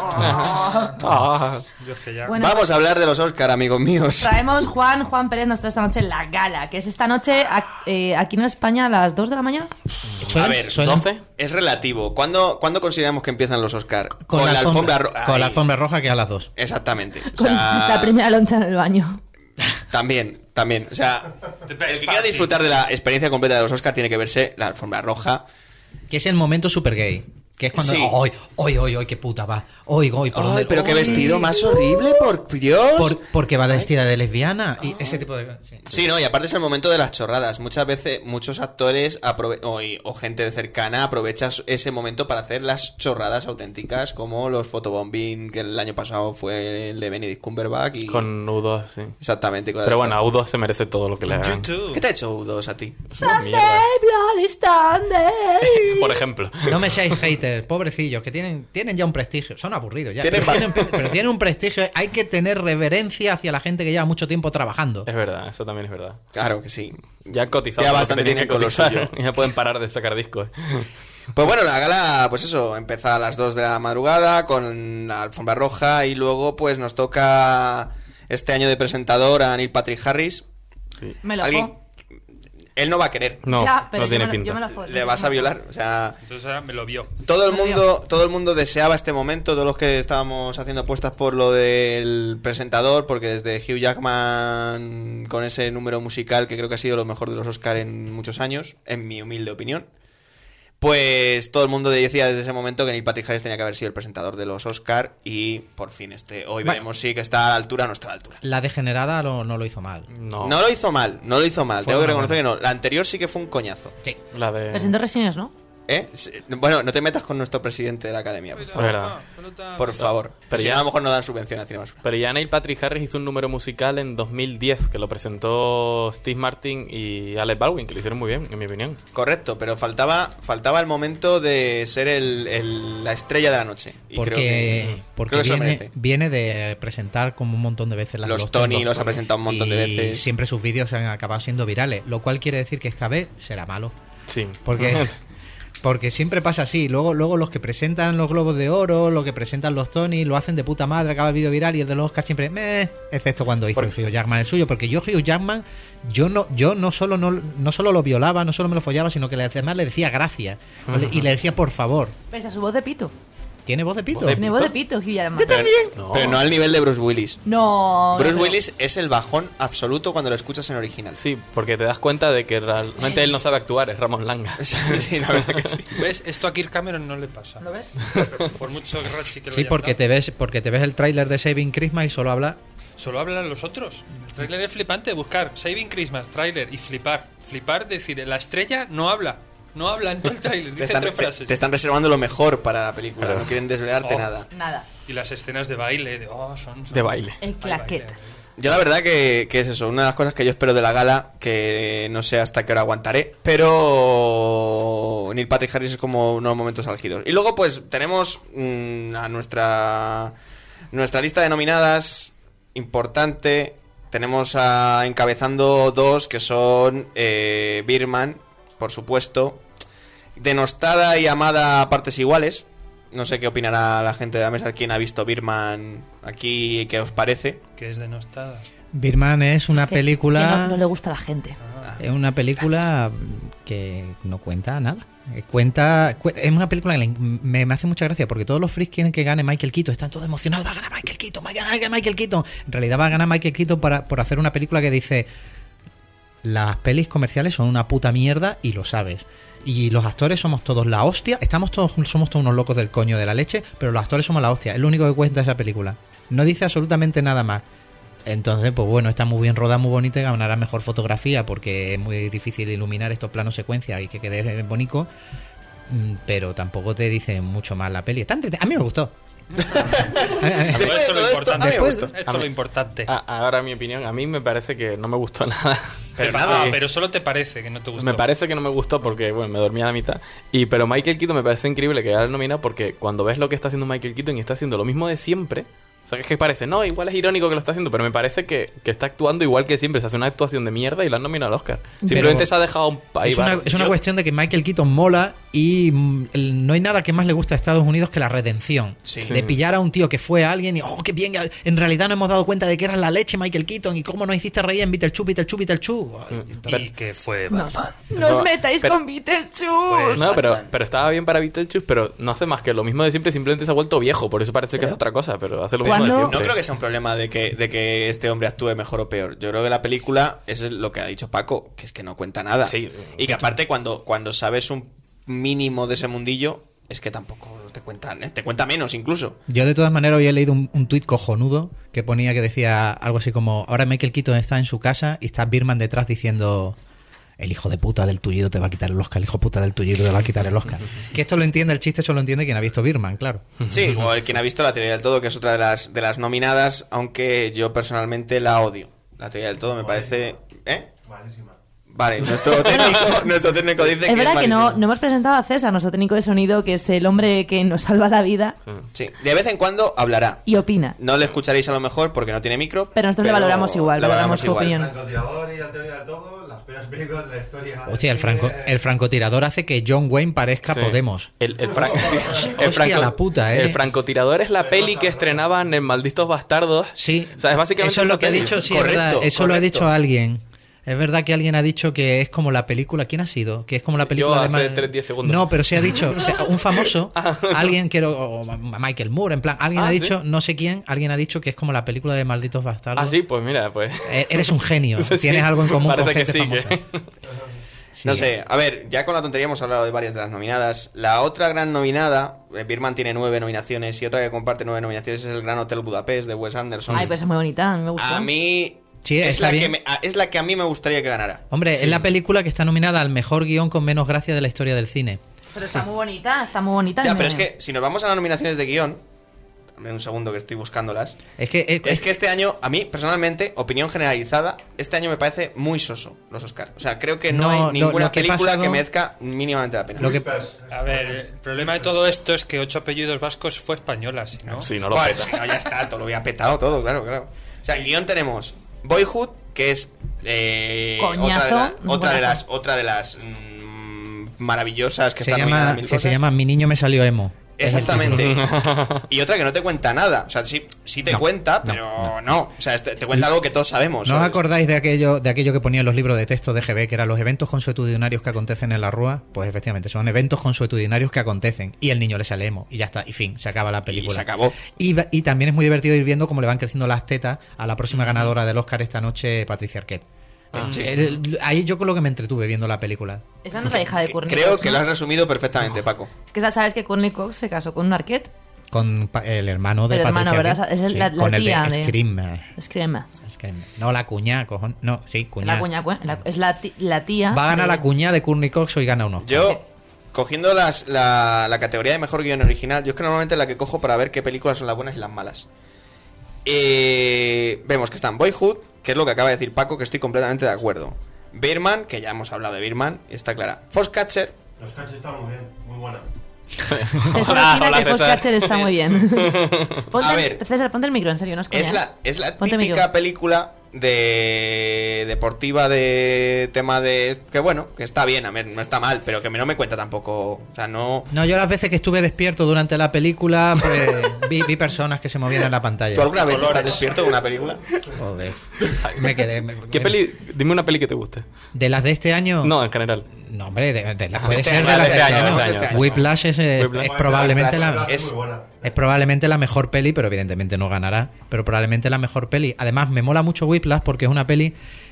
Ah, Yo es que ya... Bueno, Vamos a hablar de los Oscar, amigos míos. traemos Juan Pérez nos trae esta noche la gala, que es esta noche aquí en España a las 2 de la mañana. A ver, suelen- 12. Es relativo. ¿Cuándo consideramos que empiezan los Oscar? con la alfombra roja. Con la alfombra roja que es a las 2. Exactamente. O Con sea, la primera loncha en el baño. También. O sea, The el best que quiera party. disfrutar de la experiencia completa de los Oscar tiene que verse la alfombra roja. Que es el momento super gay. Que es cuando. Sí. ¡Hoy, qué puta va! ¡Hoy, por Ay, dónde- pero qué ¡Ay! vestido más horrible, por Dios. Porque va vestida de lesbiana y ese tipo de. Sí. Sí, no, y aparte es el momento de las chorradas. Muchas veces, muchos actores o gente cercana aprovecha ese momento para hacer las chorradas auténticas, como los photobombing, que el año pasado fue el de Benedict Cumberbatch. Y... Con U2, sí. Exactamente. con la Pero de bueno, a U2 se merece todo lo que le hagan. YouTube. ¿Qué te ha hecho U2 a ti? Es una mierda. Bloody Sunday. Por ejemplo. No me seáis haters, pobrecillos, que tienen ya un prestigio. Son aburridos ya. Tienen Pero tienen un prestigio. Hay que tener reverencia hacia la gente que lleva mucho tiempo trabajando. Es verdad, eso también es verdad. Claro que sí. Ya han cotizado Ya lo que bastante tenían que tienen con lo cotizar. suyo. Y ya pueden parar de sacar discos. Pues bueno, la gala, pues eso, empieza a las 2 de la madrugada con la alfombra roja y luego pues nos toca este año de presentador a Neil Patrick Harris. Sí. Me lo Alguien- fo. Él no va a querer. No, Ya, pero no tiene yo pinta. me la fo. Le vas a violar, o sea, Entonces ahora me lo vio. todo el mundo deseaba este momento, todos los que estábamos haciendo apuestas por lo del presentador, porque desde Hugh Jackman con ese número musical que creo que ha sido lo mejor de los Oscar en muchos años, en mi humilde opinión, pues todo el mundo decía desde ese momento que Neil Patrick Harris tenía que haber sido el presentador de los Oscar y por fin hoy Vale. veremos si que está a la altura o no está a la altura. La degenerada no lo hizo mal. No. No lo hizo mal. Fue Tengo que una reconocer que no. La anterior sí que fue un coñazo. Sí. La de... Presento reseñas, ¿no? ¿Eh? Bueno, no te metas con nuestro presidente de la academia, por favor. Verdad. Por favor. Pero Si ya- no, a lo mejor no dan subvención a cine basura. Pero ya Neil Patrick Harris hizo un número musical en 2010 que lo presentó Steve Martin y Alec Baldwin, que lo hicieron muy bien, en mi opinión. Correcto, pero faltaba el momento de ser la estrella de la noche. Y creo que, porque creo que se lo merece. viene de presentar como un montón de veces Los Tony los ha presentado un montón de y veces. siempre sus vídeos han acabado siendo virales, lo cual quiere decir que esta vez será malo. Sí. Porque siempre pasa así. Luego los que presentan los Globos de Oro, los que presentan los Tony, lo hacen de puta madre, acaba el vídeo viral y el de los Oscars siempre excepto cuando hizo Hugh Jackman el suyo. Porque Hugh Jackman, yo no solo lo violaba, no solo me lo follaba, sino que además le decía gracias. Y le decía por favor. Pese a su voz de pito. ¿Tiene voz de pito? Voz de Tiene voz de pito, Hugh Jackman. No. Pero no al nivel de Bruce Willis. No. Bruce no. Willis es el bajón absoluto cuando lo escuchas en original. Sí, porque te das cuenta de que realmente él no sabe actuar, es Ramón Langa. Sí, la verdad que sí. ¿Ves? Esto a Kirk Cameron no le pasa. ¿Lo ves? Por mucho Rachi que lo Sí, hayan porque dado. te ves el tráiler de Saving Christmas y solo habla. Solo hablan los otros. El tráiler es flipante. Buscar Saving Christmas, tráiler y flipar. Flipar, decir, la estrella no habla. No habla en todo el tráiler. Dice tres frases. te están reservando lo mejor para la película. Claro. No quieren desvelarte Oh. nada. Nada. Y las escenas de baile, son De baile. El claquet. Yo la verdad que es eso, una de las cosas que yo espero de la gala, que no sé hasta qué hora aguantaré, pero Neil Patrick Harris es como unos momentos álgidos. Y luego pues tenemos a nuestra lista de nominadas importante. Tenemos encabezando dos que son Birdman, por supuesto, Denostada y Amada a partes iguales. No sé qué opinará la gente de la mesa, quién ha visto Birdman aquí, qué os parece. Que es denostada. Birdman es una película. Que no le gusta a la gente. Es una película que no cuenta nada. Es una película que me hace mucha gracia porque todos los freaks quieren que gane Michael Keaton. Están todos emocionados. Va a ganar Michael Keaton, va a ganar Michael Keaton. En realidad va a ganar Michael Keaton por hacer una película que dice: las pelis comerciales son una puta mierda y lo sabes. Y los actores somos todos la hostia. Somos todos unos locos del coño de la leche, pero los actores somos la hostia. Es lo único que cuenta esa película. No dice absolutamente nada más. Entonces, pues bueno, está muy bien rodada, muy bonita y ganará mejor fotografía porque es muy difícil iluminar estos planos secuencia y que quede bonito. Pero tampoco te dice mucho más la peli. A mí me gustó. Pues eso es lo importante. Esto Esto es lo importante. Ahora mi opinión, a mí me parece que no me gustó nada. Pero nada, pero solo te parece que no te gustó. Me parece que no me gustó porque, bueno, me dormí a la mitad. Pero Michael Keaton me parece increíble que haya nominado porque cuando ves lo que está haciendo Michael Keaton y está haciendo lo mismo de siempre... O sea, que es que parece, no, igual es irónico que lo está haciendo, pero me parece que está actuando igual que siempre. Se hace una actuación de mierda y lo han nominado al Oscar. Simplemente Pero se ha dejado un país. Es una cuestión de que Michael Keaton mola y no hay nada que más le gusta a Estados Unidos que la redención. Sí. De pillar a un tío que fue a alguien y, oh, qué bien, en realidad no hemos dado cuenta de que eras la leche, Michael Keaton, y cómo nos hiciste reír en Beetlejuice. Y que fue Batman. No os metáis con Beetlejuice. No, pero estaba bien para Beetlejuice, pero no hace más que lo mismo de siempre, simplemente se ha vuelto viejo. Por eso parece que es otra cosa, pero hace lo mismo de ¿Cuándo? siempre. No creo que sea un problema de que este hombre actúe mejor o peor. Yo creo que la película es lo que ha dicho Paco, que es que no cuenta nada. Sí. Y que aparte cuando sabes un mínimo de ese mundillo, es que tampoco te cuenta menos incluso. Yo de todas maneras hoy he leído un tuit cojonudo que ponía que decía algo así como, ahora Michael Keaton está en su casa y está Birdman detrás diciendo... El hijo de puta del tullido te va a quitar el Oscar. El hijo de puta del tullido te va a quitar el Oscar. Que esto lo entiende, el chiste eso lo entiende quien ha visto Birdman, claro. Sí, o el quien ha visto La teoría del todo, que es otra de las nominadas, aunque yo personalmente la odio. La teoría del todo me parece... Malísima. Vale, nuestro técnico dice que Es verdad que no malísimo. hemos presentado a César, nuestro técnico de sonido, que es el hombre que nos salva la vida Sí, de vez en cuando hablará. y opina. No le escucharéis a lo mejor porque no tiene micro. Pero nosotros le valoramos igual, le valoramos su igual. opinión. Francotirador y La teoría del todo, las peores películas de la historia. Hostia, el francotirador hace que John Wayne parezca Sí. Podemos. Hostia, la puta, El francotirador es la peli que estrenaban en Malditos Bastardos. Sí, O sea, es básicamente eso es lo esa que ha peli. dicho, sí, Correcto, es verdad. Eso lo ha correcto. dicho alguien. Es verdad que alguien ha dicho que es como la película. ¿Quién ha sido? Que es como la película Yo de hace 10 segundos. No, pero se ha dicho, un famoso, alguien o Michael Moore, en plan, alguien ha dicho, ¿sí? no sé quién, alguien ha dicho que es como la película de Malditos Bastardos. Ah, sí, pues mira, pues. Eres un genio, Sí, tienes algo en común parece con que gente sí, famosa. que- Sí. No sé, a ver, ya con la tontería hemos hablado de varias de las nominadas. La otra gran nominada, Birdman tiene 9 nominaciones y otra que comparte 9 nominaciones es El Gran Hotel Budapest de Wes Anderson. Ay, pues es muy bonita, a mí me gustó. A mí Sí, es está la, bien. es la que a mí me gustaría que ganara. Hombre, es la película que está nominada al mejor guión con menos gracia de la historia del cine. Pero está muy bonita, está muy bonita. Ya, me- pero es que si nos vamos a las nominaciones de guión, dame un segundo que estoy buscándolas. Es que Este año, a mí personalmente, opinión generalizada, este año me parece muy soso los Oscars. O sea, creo que no, No, hay ninguna lo que ha película pasado- que merezca mínimamente la pena. Lo que- A ver, el problema de todo esto es que 8 apellidos vascos fue española, si no. Sí, no lo Bueno, peta. si no, ya está, todo lo había petado todo, claro. O sea, el guión tenemos Boyhood, que es Coñazo, otra de las maravillosas que se está nominada a llama, mil se cosas. llama Mi niño me salió emo. Es el Exactamente. Y otra que no te cuenta nada. O sea, sí te cuenta, pero no. O sea, te cuenta algo que todos sabemos. ¿No os ¿sabes? acordáis de aquello que ponía en los libros de texto de GB, que eran los eventos consuetudinarios que acontecen en la Rúa? Pues efectivamente, son eventos consuetudinarios que acontecen. Y el niño le sale emo. Y ya está. Y fin, se acaba la película. Y se acabó. Y también es muy divertido ir viendo cómo le van creciendo las tetas a la próxima ganadora del Oscar esta noche, Patricia Arquette. Ahí yo con lo que me entretuve viendo la película. Esa no es la hija de Courtney Creo Cox, que ¿no? lo has resumido perfectamente, Paco. Es que sabes que Courtney Cox se casó con un Arquette. Con el hermano de El hermano, Patricia ¿verdad? Arquette. Es la con tía el de de- Scream. Scream. No, la cuña, cojón. No, sí, cuña. La cuña, es la tía. Va a ganar de- la cuña de Courtney Cox y gana uno. Yo, cogiendo la categoría de mejor guión original, yo es que normalmente la que cojo para ver qué películas son las buenas y las malas. Vemos que están Boyhood, que es lo que acaba de decir Paco, que estoy completamente de acuerdo. Birdman, que ya hemos hablado de Birdman, está clara. Foxcatcher, Los cachos están muy bien, muy buena. César Hola, opina hola, que César. Foxcatcher está muy bien. A ver. César, ponte el micro, en serio, no es coña. es la Ponte típica micro. película de deportiva de tema de... Que bueno, que está bien, a ver, no está mal, pero que no me cuenta tampoco... O sea, no... No, yo las veces que estuve despierto durante la película, pues vi personas que se movían en la pantalla. ¿Tú alguna vez estás despierto de una película? Joder. Me quedé. ¿Qué peli? Dime una peli que te guste. ¿De las de este año? No, en general. No, hombre, puede Este ser año, de las este de año, este año. este año. Whiplash es Whiplash. probablemente Whiplash la... es- muy buena. Es probablemente la mejor peli, pero evidentemente no ganará. Pero probablemente la mejor peli. Además, me mola mucho Whiplash porque es una peli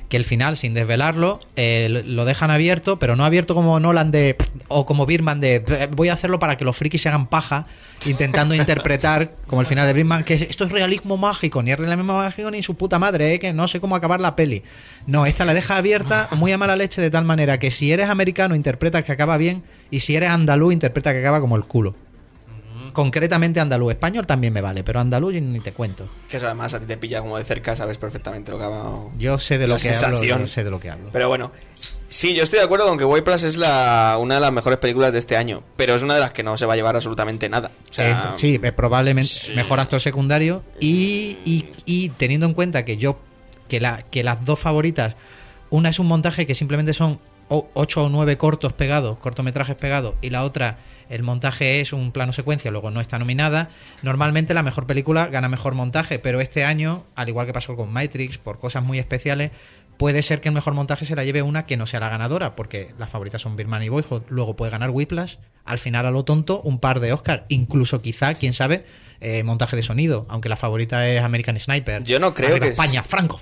que el final, sin desvelarlo, lo dejan abierto, pero no abierto como Nolan o como Birdman voy a hacerlo para que los frikis se hagan paja, intentando interpretar, como el final de Birdman, que esto es realismo mágico, ni es realismo mágico ni su puta madre, que no sé cómo acabar la peli. No, esta la deja abierta muy a mala leche, de tal manera que si eres americano interpreta que acaba bien, y si eres andaluz interpreta que acaba como el culo. Concretamente andaluz. Español también me vale, pero andaluz ni te cuento. Que eso además a ti te pilla como de cerca, sabes perfectamente lo que va. Yo sé de lo que hablo, sensación. yo sé de lo que hablo. Pero bueno, sí, yo estoy de acuerdo con que White Plus es una de las mejores películas de este año, pero es una de las que no se va a llevar absolutamente nada. O sea, sí, probablemente sí. Mejor actor secundario y teniendo en cuenta que las dos favoritas, una es un montaje que simplemente son 8 o 9 cortometrajes pegados, y la otra, el montaje es un plano secuencia, luego no está nominada. Normalmente la mejor película gana mejor montaje, pero este año, al igual que pasó con Matrix, por cosas muy especiales, puede ser que el mejor montaje se la lleve una que no sea la ganadora, porque las favoritas son Birdman y Boyhood. Luego puede ganar Whiplash, al final a lo tonto, un par de Oscar, incluso quizá, quién sabe, montaje de sonido, aunque la favorita es American Sniper. Yo no creo Arriba que España, Franco,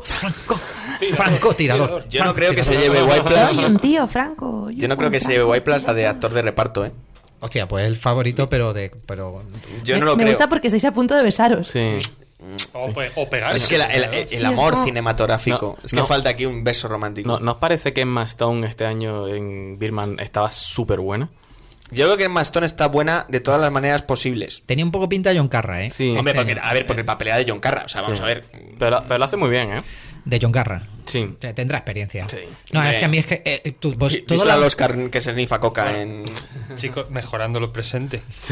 tirador. Yo no creo que se lleve White Plus. Soy un tío, Franco. Yo no creo que se lleve White Plus a de actor de reparto, Hostia, pues el favorito, pero yo no lo me creo. gusta porque estáis a punto de besaros. Sí. O pegarse. Es que el Sí, amor es como- cinematográfico. Es que No. falta aquí un beso romántico. ¿No os parece que Emma Stone este año en Birdman estaba súper buena? Yo creo que Emma Stone está buena de todas las maneras posibles. tenía un poco pinta de John Carra, ¿eh? Sí. Hombre, Este porque, año. porque el papelea de John Carra. O sea, vamos Sí. a ver. Pero lo hace muy bien, ¿eh? De John Carra. Sí. O sea, tendrá experiencia. Sí. No, Hombre. es que a mí es que todos Díselo la- al Oscar que se snifa coca en. Chicos, mejorando lo presente. Sí,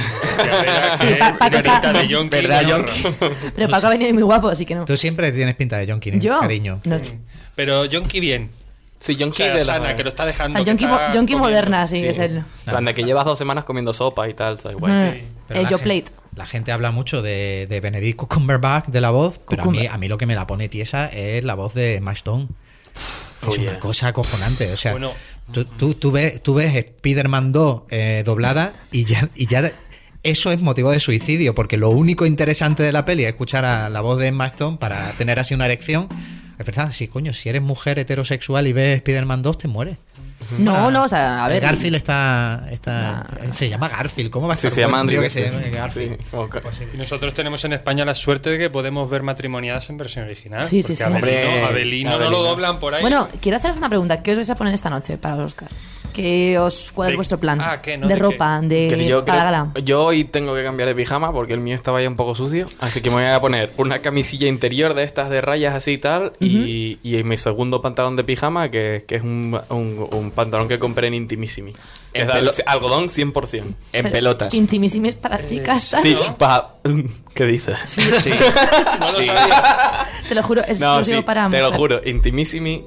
Paco está- Carita de Yonki. ¿Verdad, no, Yonki? Pero Paco ha venido muy guapo, así que no. Tú siempre tienes pinta de John Kinney, ¿Yo? cariño. No. Pero Yonki bien. Sí, John O sea, Key de sana, la... que lo está dejando. O sea, que Yonki, está Yonki comiendo. moderna, sí, Sí. es él. En plan de que llevas 2 semanas comiendo sopa y tal, ¿sabes? Guay. Pero Yo la plate. gente, la gente habla mucho de Benedict Cumberbatch, de la voz, pero a mí lo que me la pone tiesa es la voz de Emma Stone. Es Oye. una cosa acojonante. O sea, Bueno. tú ves Spider-Man 2 doblada y ya eso es motivo de suicidio, porque lo único interesante de la peli es escuchar a la voz de Emma Stone para tener así una erección. Es verdad, sí, coño, si eres mujer heterosexual y ves Spider-Man 2, te mueres. No, no, o sea, a ver. Garfield está se llama Garfield. ¿Cómo va a Sí, estar se llama un tío Andrew que se Garfield. llame Garfield? Sí, como que- Y nosotros tenemos en España la suerte de que podemos ver matrimoniadas en versión original. Sí, sí, porque sí. Abelino, Hombre, no lo doblan por ahí. Bueno, quiero haceros una pregunta. ¿Qué os vais a poner esta noche para los Oscar? ¿Cuál es De- vuestro plan? ¿qué? ¿No? De ¿De ropa, que de yo, para la creo- gala. yo hoy tengo que cambiar de pijama porque el mío estaba ya un poco sucio. Así que me voy a poner una camisilla interior de estas de rayas así y tal. Y mi segundo pantalón de pijama, que es un pantalón que compré en Intimissimi. Que En es pelo- algodón 100%. En Pero pelotas. Intimísimes para chicas, ¿sabes? Sí, ¿qué dices? Sí. no lo Sí. sabía. Te lo juro, es No, exclusivo sí, para te lo mujer. juro. Intimissimi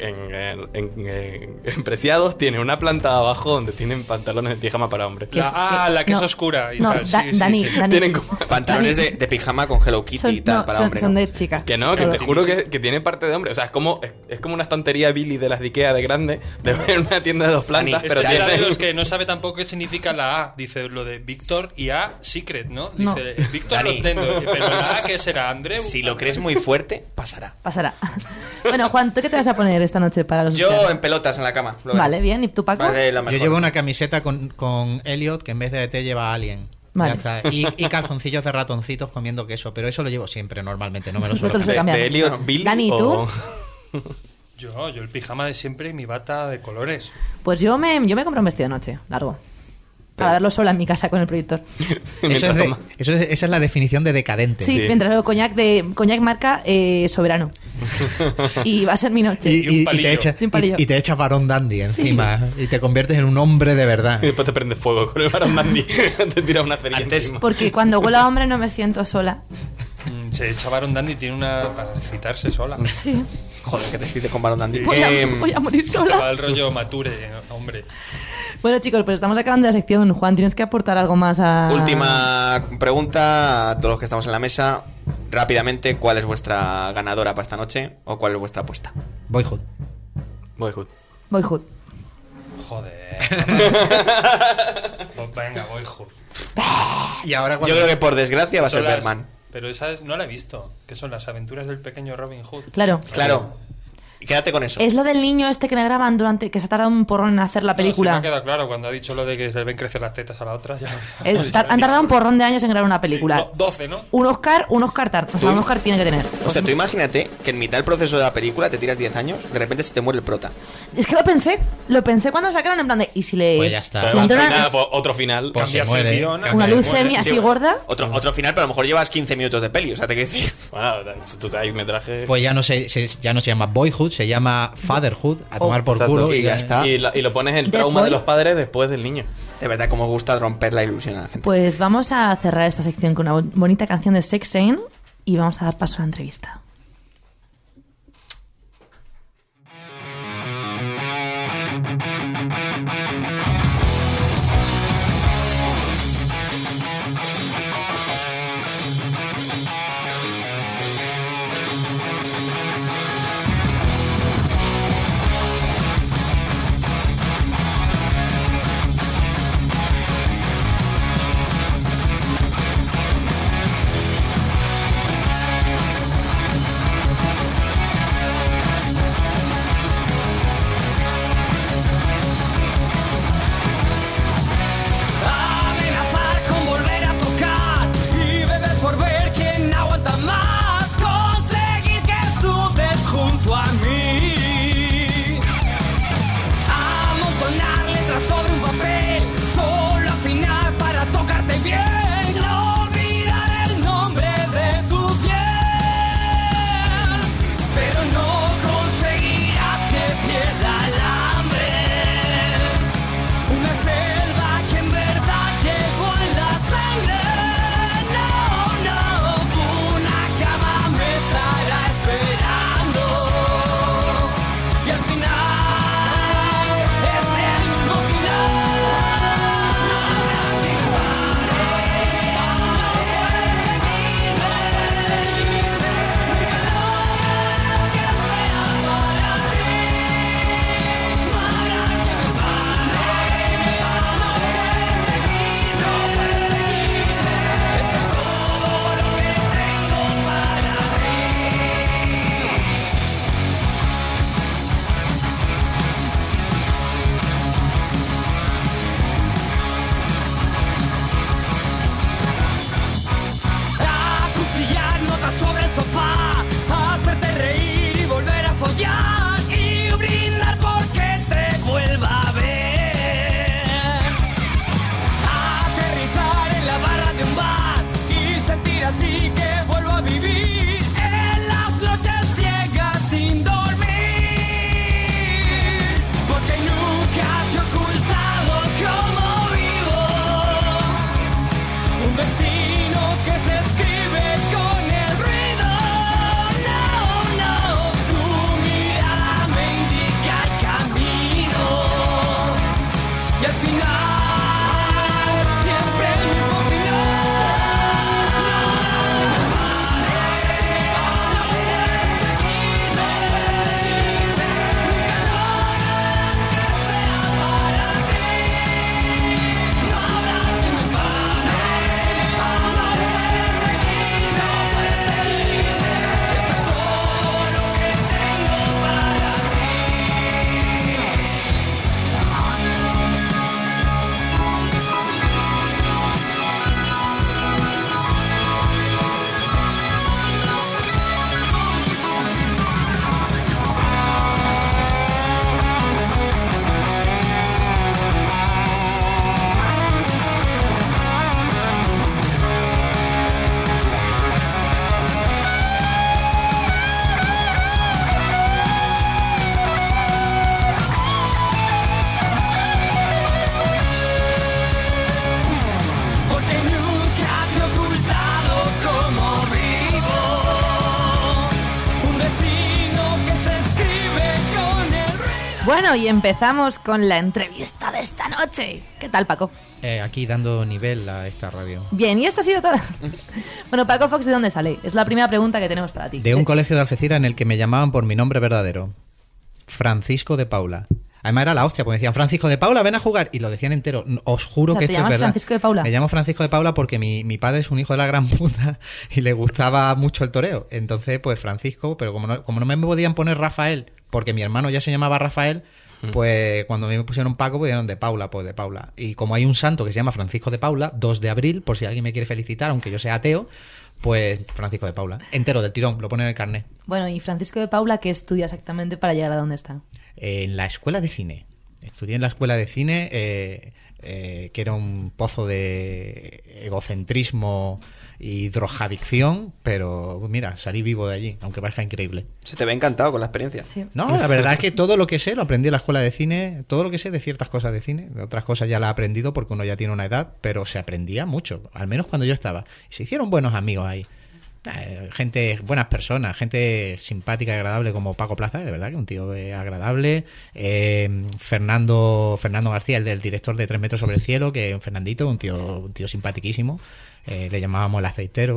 en Preciados tiene una planta abajo donde tienen pantalones de pijama para hombres. La que no, es oscura y no, tal. Sí, sí, Dani, sí. Dani. Tienen como... Pantalones de pijama con Hello Kitty y tal para hombres. son ¿no? de chicas. Que no, que Todo. te juro que tiene parte de hombre. O sea, es como una estantería Billy de las de Ikea de grande, de ver una tienda de 2 plantas, Dani, pero Este era de tiene... los que no sabe tampoco qué significa la A. Dice lo de Víctor y A, Secret, ¿no? No. Dice, Víctor Dani. lo entiendo, pero la A, ¿qué será? ¿Andreu? Si lo crees muy fuerte, pasará. Pasará. Bueno, Juan, ¿tú qué te vas a poner esta noche para los Yo Oscar? en pelotas en la cama. lo Vale, veré. bien. ¿Y tú, Paco? Vale, la Yo mejor. llevo una camiseta con Elliot que en vez de ET lleva Alien. Vale. Ya está. Y calzoncillos de ratoncitos comiendo queso, pero eso lo llevo siempre normalmente, no me lo suelo Nosotros cambiar. lo cambiamos. ¿De Elliot Billy Dani, ¿y tú? o...? Yo el pijama de siempre y mi bata de colores. Pues yo me compro un vestido de noche, largo. Para verlo sola en mi casa con el proyector. Mientras toma- Esa es la definición de decadente. Sí, Sí. mientras veo coñac marca Soberano. Y va a ser mi noche. Y, un y palillo. te Y un palillo. echas varón dandy encima y te conviertes en un hombre de verdad. Y después te prende fuego con el varón Mandy. Te tira una cerilla Antes- encima. Porque cuando huelo a hombre no me siento sola. Se echa Baron Dandy y tiene una para citarse sola. Sí. Joder, que te excites con Baron Dandy. Voy a morir Va sola. el rollo mature, hombre. Bueno, chicos, pues estamos acabando la sección. Juan, ¿tienes que aportar algo más a...? Última pregunta a todos los que estamos en la mesa. Rápidamente, ¿cuál es vuestra ganadora para esta noche? ¿O cuál es vuestra apuesta? Boyhood. Boyhood. Boyhood. Joder. Pues venga, Boyhood. Y ahora Yo creo que por desgracia va a ser Son las- Berman. Pero esa no la he visto. Que son las aventuras del pequeño Robin Hood. Claro. Claro. Y quédate con eso. Es lo del niño este que le graban durante... que se ha tardado un porrón en hacer la No, sí película. me ha quedado claro cuando ha dicho lo de que se le ven crecer las tetas a la otra. Ya, Han tardado un porrón de años en grabar una película. 12, ¿no? Un Oscar o sea, un Oscar tiene que tener. Hostia, tú imagínate que en mitad del proceso de la película te tiras 10 años, de repente se te muere el prota. Es que lo pensé cuando sacaron en plan de... ¿Y si le... Pues ya está. si le entra una- Otro final. Pues se Cambias el muere. guión, una se leucemia muere. así Sí, gorda... Otro final, pero a lo mejor llevas 15 minutos de peli, o sea, te quiero decir. Bueno, hay metraje. Pues ya no se llama Boyhood, se llama Fatherhood, a tomar por Exacto. culo. Y ya está. Y lo pones el Dead trauma Boy. de los padres después del niño. De verdad, como os gusta romper la ilusión a la gente. Pues vamos a cerrar esta sección con una bonita canción de Sex Shane y vamos a dar paso a la entrevista. Amenazar con volver a tocar y beber por ver quién aguanta más. Conseguir que sudes junto a mí. Amontonar letras sobre un papel, solo afinar para tocarte bien. No olvidar el nombre de tu piel, pero no conseguirás que pierda el hambre. Una selva que en verdad llegó en la sangre. No, no, una cama me estará esperando. Y al final es el mismo final. No habrá quien pare, no puedes seguirme. Mi calor que sea para ti. No habrá quien acuchillar notas sobre el sofá, hacerte reír y volver a follar y brindar porque te vuelva a ver. Aterrizar en la barra de un bar y sentir así que vuelvo a vivir en las noches ciegas sin dormir. Porque nunca te he ocultado cómo vivo. Un destino que se escribe con el ruido. No, no, tu mirada me indica el camino. Y al final, siempre el mismo final. No puedes seguirme. Mi calor que sea para ti. No habrá quien me pare. No puedes seguirme. Esto es todo lo que tengo para ti. Porque nunca te he ocultado cómo vivo. Un destino que se escribe con el ruido. Bueno, y empezamos con la entrevista de esta noche. ¿Qué tal, Paco? Aquí dando nivel a esta radio. Bien, y esto ha sido todo. Bueno, Paco Fox, ¿de dónde sale? Es la primera pregunta que tenemos para ti. De un colegio de Algeciras en el que me llamaban por mi nombre verdadero. Francisco de Paula. Además era la hostia, porque decían Francisco de Paula, ven a jugar. Y lo decían entero. Os juro O sea, que ¿te esto es llamas verdad. Francisco de Paula? Me llamo Francisco de Paula porque mi padre es un hijo de la gran puta y le gustaba mucho el toreo. Entonces, pues Francisco, pero como no me podían poner Rafael, porque mi hermano ya se llamaba Rafael, pues cuando me pusieron Paco, pues dieron de Paula, pues de Paula. Y como hay un santo que se llama Francisco de Paula, 2 de abril, por si alguien me quiere felicitar, aunque yo sea ateo, pues Francisco de Paula. Entero, del tirón, lo pone en el carnet. Bueno, y Francisco de Paula, ¿qué estudia exactamente para llegar a donde está? En la escuela de cine. Estudié en la escuela de cine, que era un pozo de egocentrismo y drogadicción, pero mira, salí vivo de allí, aunque parezca increíble. Se te ve encantado con la experiencia. Sí. No, la verdad es que todo lo que sé lo aprendí en la escuela de cine, todo lo que sé de ciertas cosas de cine, de otras cosas ya las he aprendido porque uno ya tiene una edad, pero se aprendía mucho, al menos cuando yo estaba. Y se hicieron buenos amigos ahí. Gente, buenas personas, gente simpática y agradable como Paco Plaza, de verdad que un tío agradable. Fernando García, el del director de 3 metros sobre el cielo, que es un Fernandito, un tío simpaticísimo. Le llamábamos el aceitero.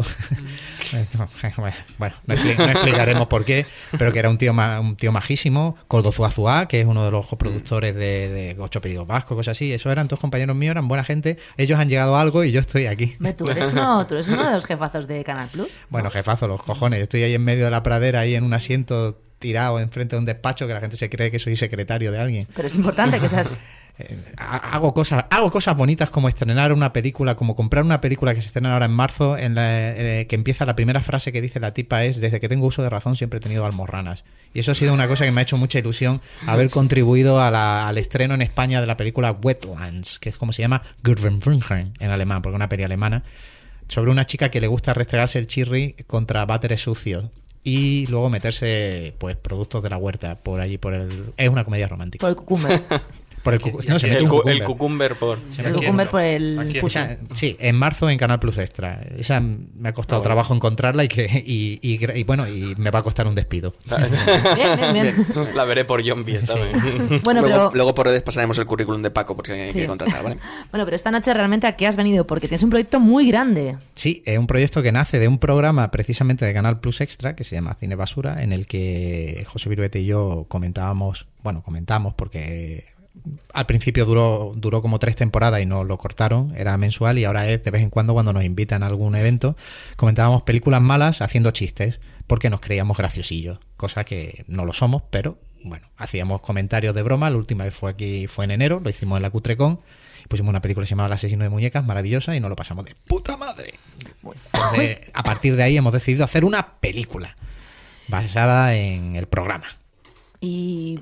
Bueno, no explicaremos por qué, pero que era un tío majísimo. Coldo Zuazua, que es uno de los coproductores de 8 pedidos vascos, cosas así. Esos eran todos compañeros míos, eran buena gente. Ellos han llegado a algo y yo estoy aquí. ¿Tú eres uno de los jefazos de Canal Plus? Bueno, jefazo, los cojones. Yo estoy ahí en medio de la pradera, ahí en un asiento tirado enfrente de un despacho, que la gente se cree que soy secretario de alguien. Pero es importante que seas... Hago cosas bonitas, como estrenar una película, como comprar una película que se estrena ahora en marzo, que empieza, la primera frase que dice la tipa es: desde que tengo uso de razón siempre he tenido almorranas. Y eso ha sido una cosa que me ha hecho mucha ilusión, haber contribuido al estreno en España de la película Wetlands, que es como se llama, Gürvenfringen en alemán, porque es una peli alemana, sobre una chica que le gusta restregarse el chirri contra váteres sucios y luego meterse pues productos de la huerta por allí, es una comedia romántica. Por el cucumber. No, se mete un cucumber. El cucumber por... El cucumber por el pussy. Sí, en marzo en Canal Plus Extra. Esa me ha costado trabajo encontrarla y bueno, y me va a costar un despido. Bien. La veré por Zombie también. Bueno, luego por redes pasaremos el currículum de Paco por si alguien quiere contratar, ¿vale? Bueno, pero esta noche realmente ¿a qué has venido? Porque tienes un proyecto muy grande. Sí, es un proyecto que nace de un programa precisamente de Canal Plus Extra que se llama Cine Basura, en el que José Viruete y yo comentamos porque al principio duró como 3 temporadas y no lo cortaron, era mensual, y ahora es de vez en cuando nos invitan a algún evento. Comentábamos películas malas haciendo chistes porque nos creíamos graciosillos, cosa que no lo somos, pero bueno, hacíamos comentarios de broma. La última vez fue en enero, lo hicimos en la Cutrecon, pusimos una película que se llamaba El asesino de muñecas, maravillosa, y nos lo pasamos de puta madre. Entonces, a partir de ahí hemos decidido hacer una película basada en el programa. Y...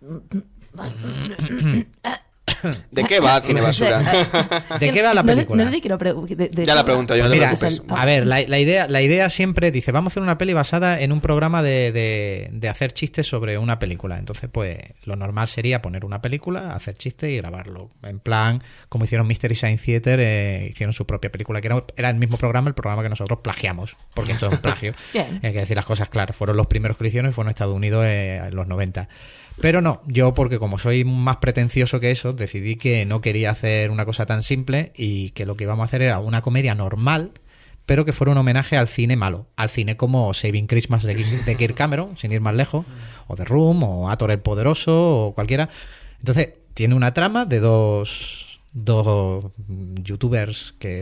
¿De qué va Cine Basura? ¿De qué va la película? No sé si quiero ya la pregunto yo, no te Mira, preocupes. a ver, la idea siempre dice: vamos a hacer una peli basada en un programa de hacer chistes sobre una película. Entonces, pues, lo normal sería poner una película, hacer chistes y grabarlo. En plan, como hicieron Mystery Science Theater, hicieron su propia película, que era el mismo programa, el programa que nosotros plagiamos, porque esto es un plagio. Bien. Hay que decir las cosas claras. Fueron los primeros que lo hicieron y fueron en Estados Unidos en los 90. Pero no, yo, porque como soy más pretencioso que eso, decidí que no quería hacer una cosa tan simple y que lo que íbamos a hacer era una comedia normal, pero que fuera un homenaje al cine malo, al cine como Saving Christmas de Kirk Cameron, sin ir más lejos, o The Room, o Ator el Poderoso, o cualquiera. Entonces, tiene una trama de dos youtubers que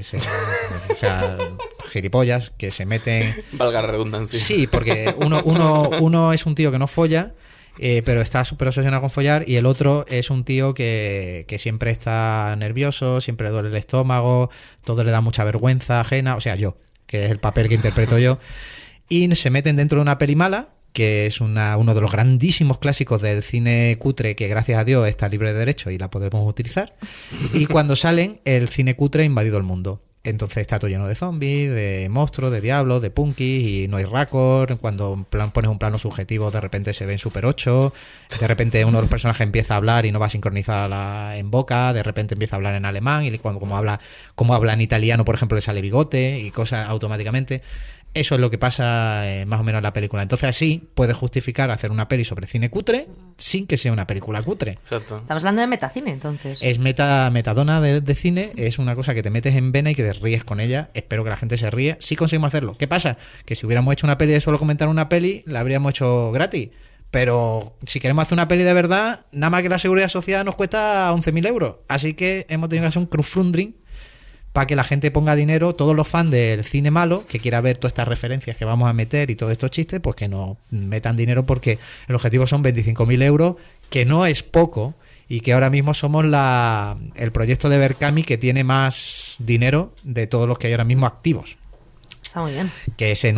gilipollas, que se meten... Valga la redundancia. Sí, porque uno es un tío que no folla, pero está súper obsesionado con follar, y el otro es un tío que siempre está nervioso, siempre le duele el estómago, todo le da mucha vergüenza ajena, o sea, yo, que es el papel que interpreto yo, y se meten dentro de una peli mala, que es uno de los grandísimos clásicos del cine cutre, que gracias a Dios está libre de derecho y la podemos utilizar, y cuando salen, el cine cutre ha invadido el mundo. Entonces está todo lleno de zombies, de monstruos, de diablos, de punkis, y no hay raccord. Cuando pones un plano subjetivo, de repente se ve en Super 8. De repente uno de los personajes empieza a hablar y no va sincronizada en boca. De repente empieza a hablar en alemán, y como habla en italiano, por ejemplo, le sale bigote y cosas automáticamente. Eso es lo que pasa más o menos en la película. Entonces así puedes justificar hacer una peli sobre cine cutre sin que sea una película cutre. Exacto. Estamos hablando de metacine, entonces. Es metadona de cine, es una cosa que te metes en vena y que te ríes con ella. Espero que la gente se ríe. Sí conseguimos hacerlo. ¿Qué pasa? Que si hubiéramos hecho una peli de solo comentar una peli, la habríamos hecho gratis. Pero si queremos hacer una peli de verdad, nada más que la Seguridad Social nos cuesta 11.000 euros. Así que hemos tenido que hacer un crowdfunding para que la gente ponga dinero, todos los fans del cine malo, que quiera ver todas estas referencias que vamos a meter y todos estos chistes, pues que nos metan dinero, porque el objetivo son 25.000 euros, que no es poco, y que ahora mismo somos el proyecto de Berkami que tiene más dinero de todos los que hay ahora mismo activos. Está muy bien. Que es en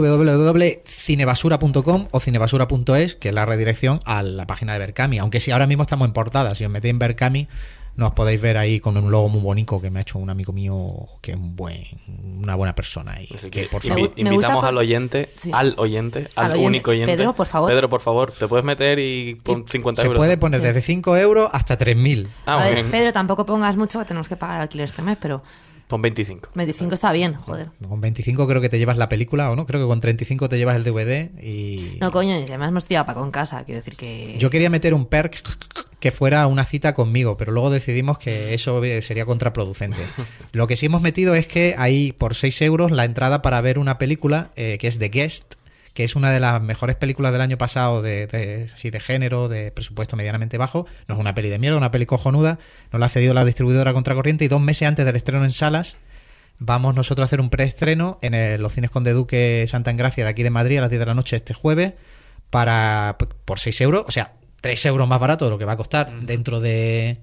www.cinebasura.com o cinebasura.es, que es la redirección a la página de Berkami. Aunque si ahora mismo estamos en portada, si os metéis en Berkami, nos podéis ver ahí con un logo muy bonito que me ha hecho un amigo mío, que es una buena persona. Y Así que por favor, invitamos gusta al oyente, sí. al único oyente. Pedro, por favor. Pedro, por favor, te puedes meter y pon 50 se euros. puede poner Sí. desde 5 euros hasta 3.000. Ah, A muy ver, bien. Pedro, tampoco pongas mucho, que tenemos que pagar alquiler este mes, pero Pon 25. 25 está bien, joder. Con 25 creo que te llevas la película, ¿o no? Creo que con 35 te llevas el DVD y... No, coño, y además hemos tirado para con casa, quiero decir que... Yo quería meter un perk que fuera una cita conmigo, pero luego decidimos que eso sería contraproducente. Lo que sí hemos metido es que hay por 6 euros la entrada para ver una película que es The Guest, que es una de las mejores películas del año pasado de género, de presupuesto medianamente bajo. No es una peli de mierda, una peli cojonuda. Nos la ha cedido la distribuidora Contracorriente y 2 meses antes del estreno en salas vamos nosotros a hacer un preestreno en los cines Conde Duque Santa Engracia de aquí de Madrid a las 10 de la noche este jueves por 6 euros, o sea, 3 euros más barato de lo que va a costar dentro de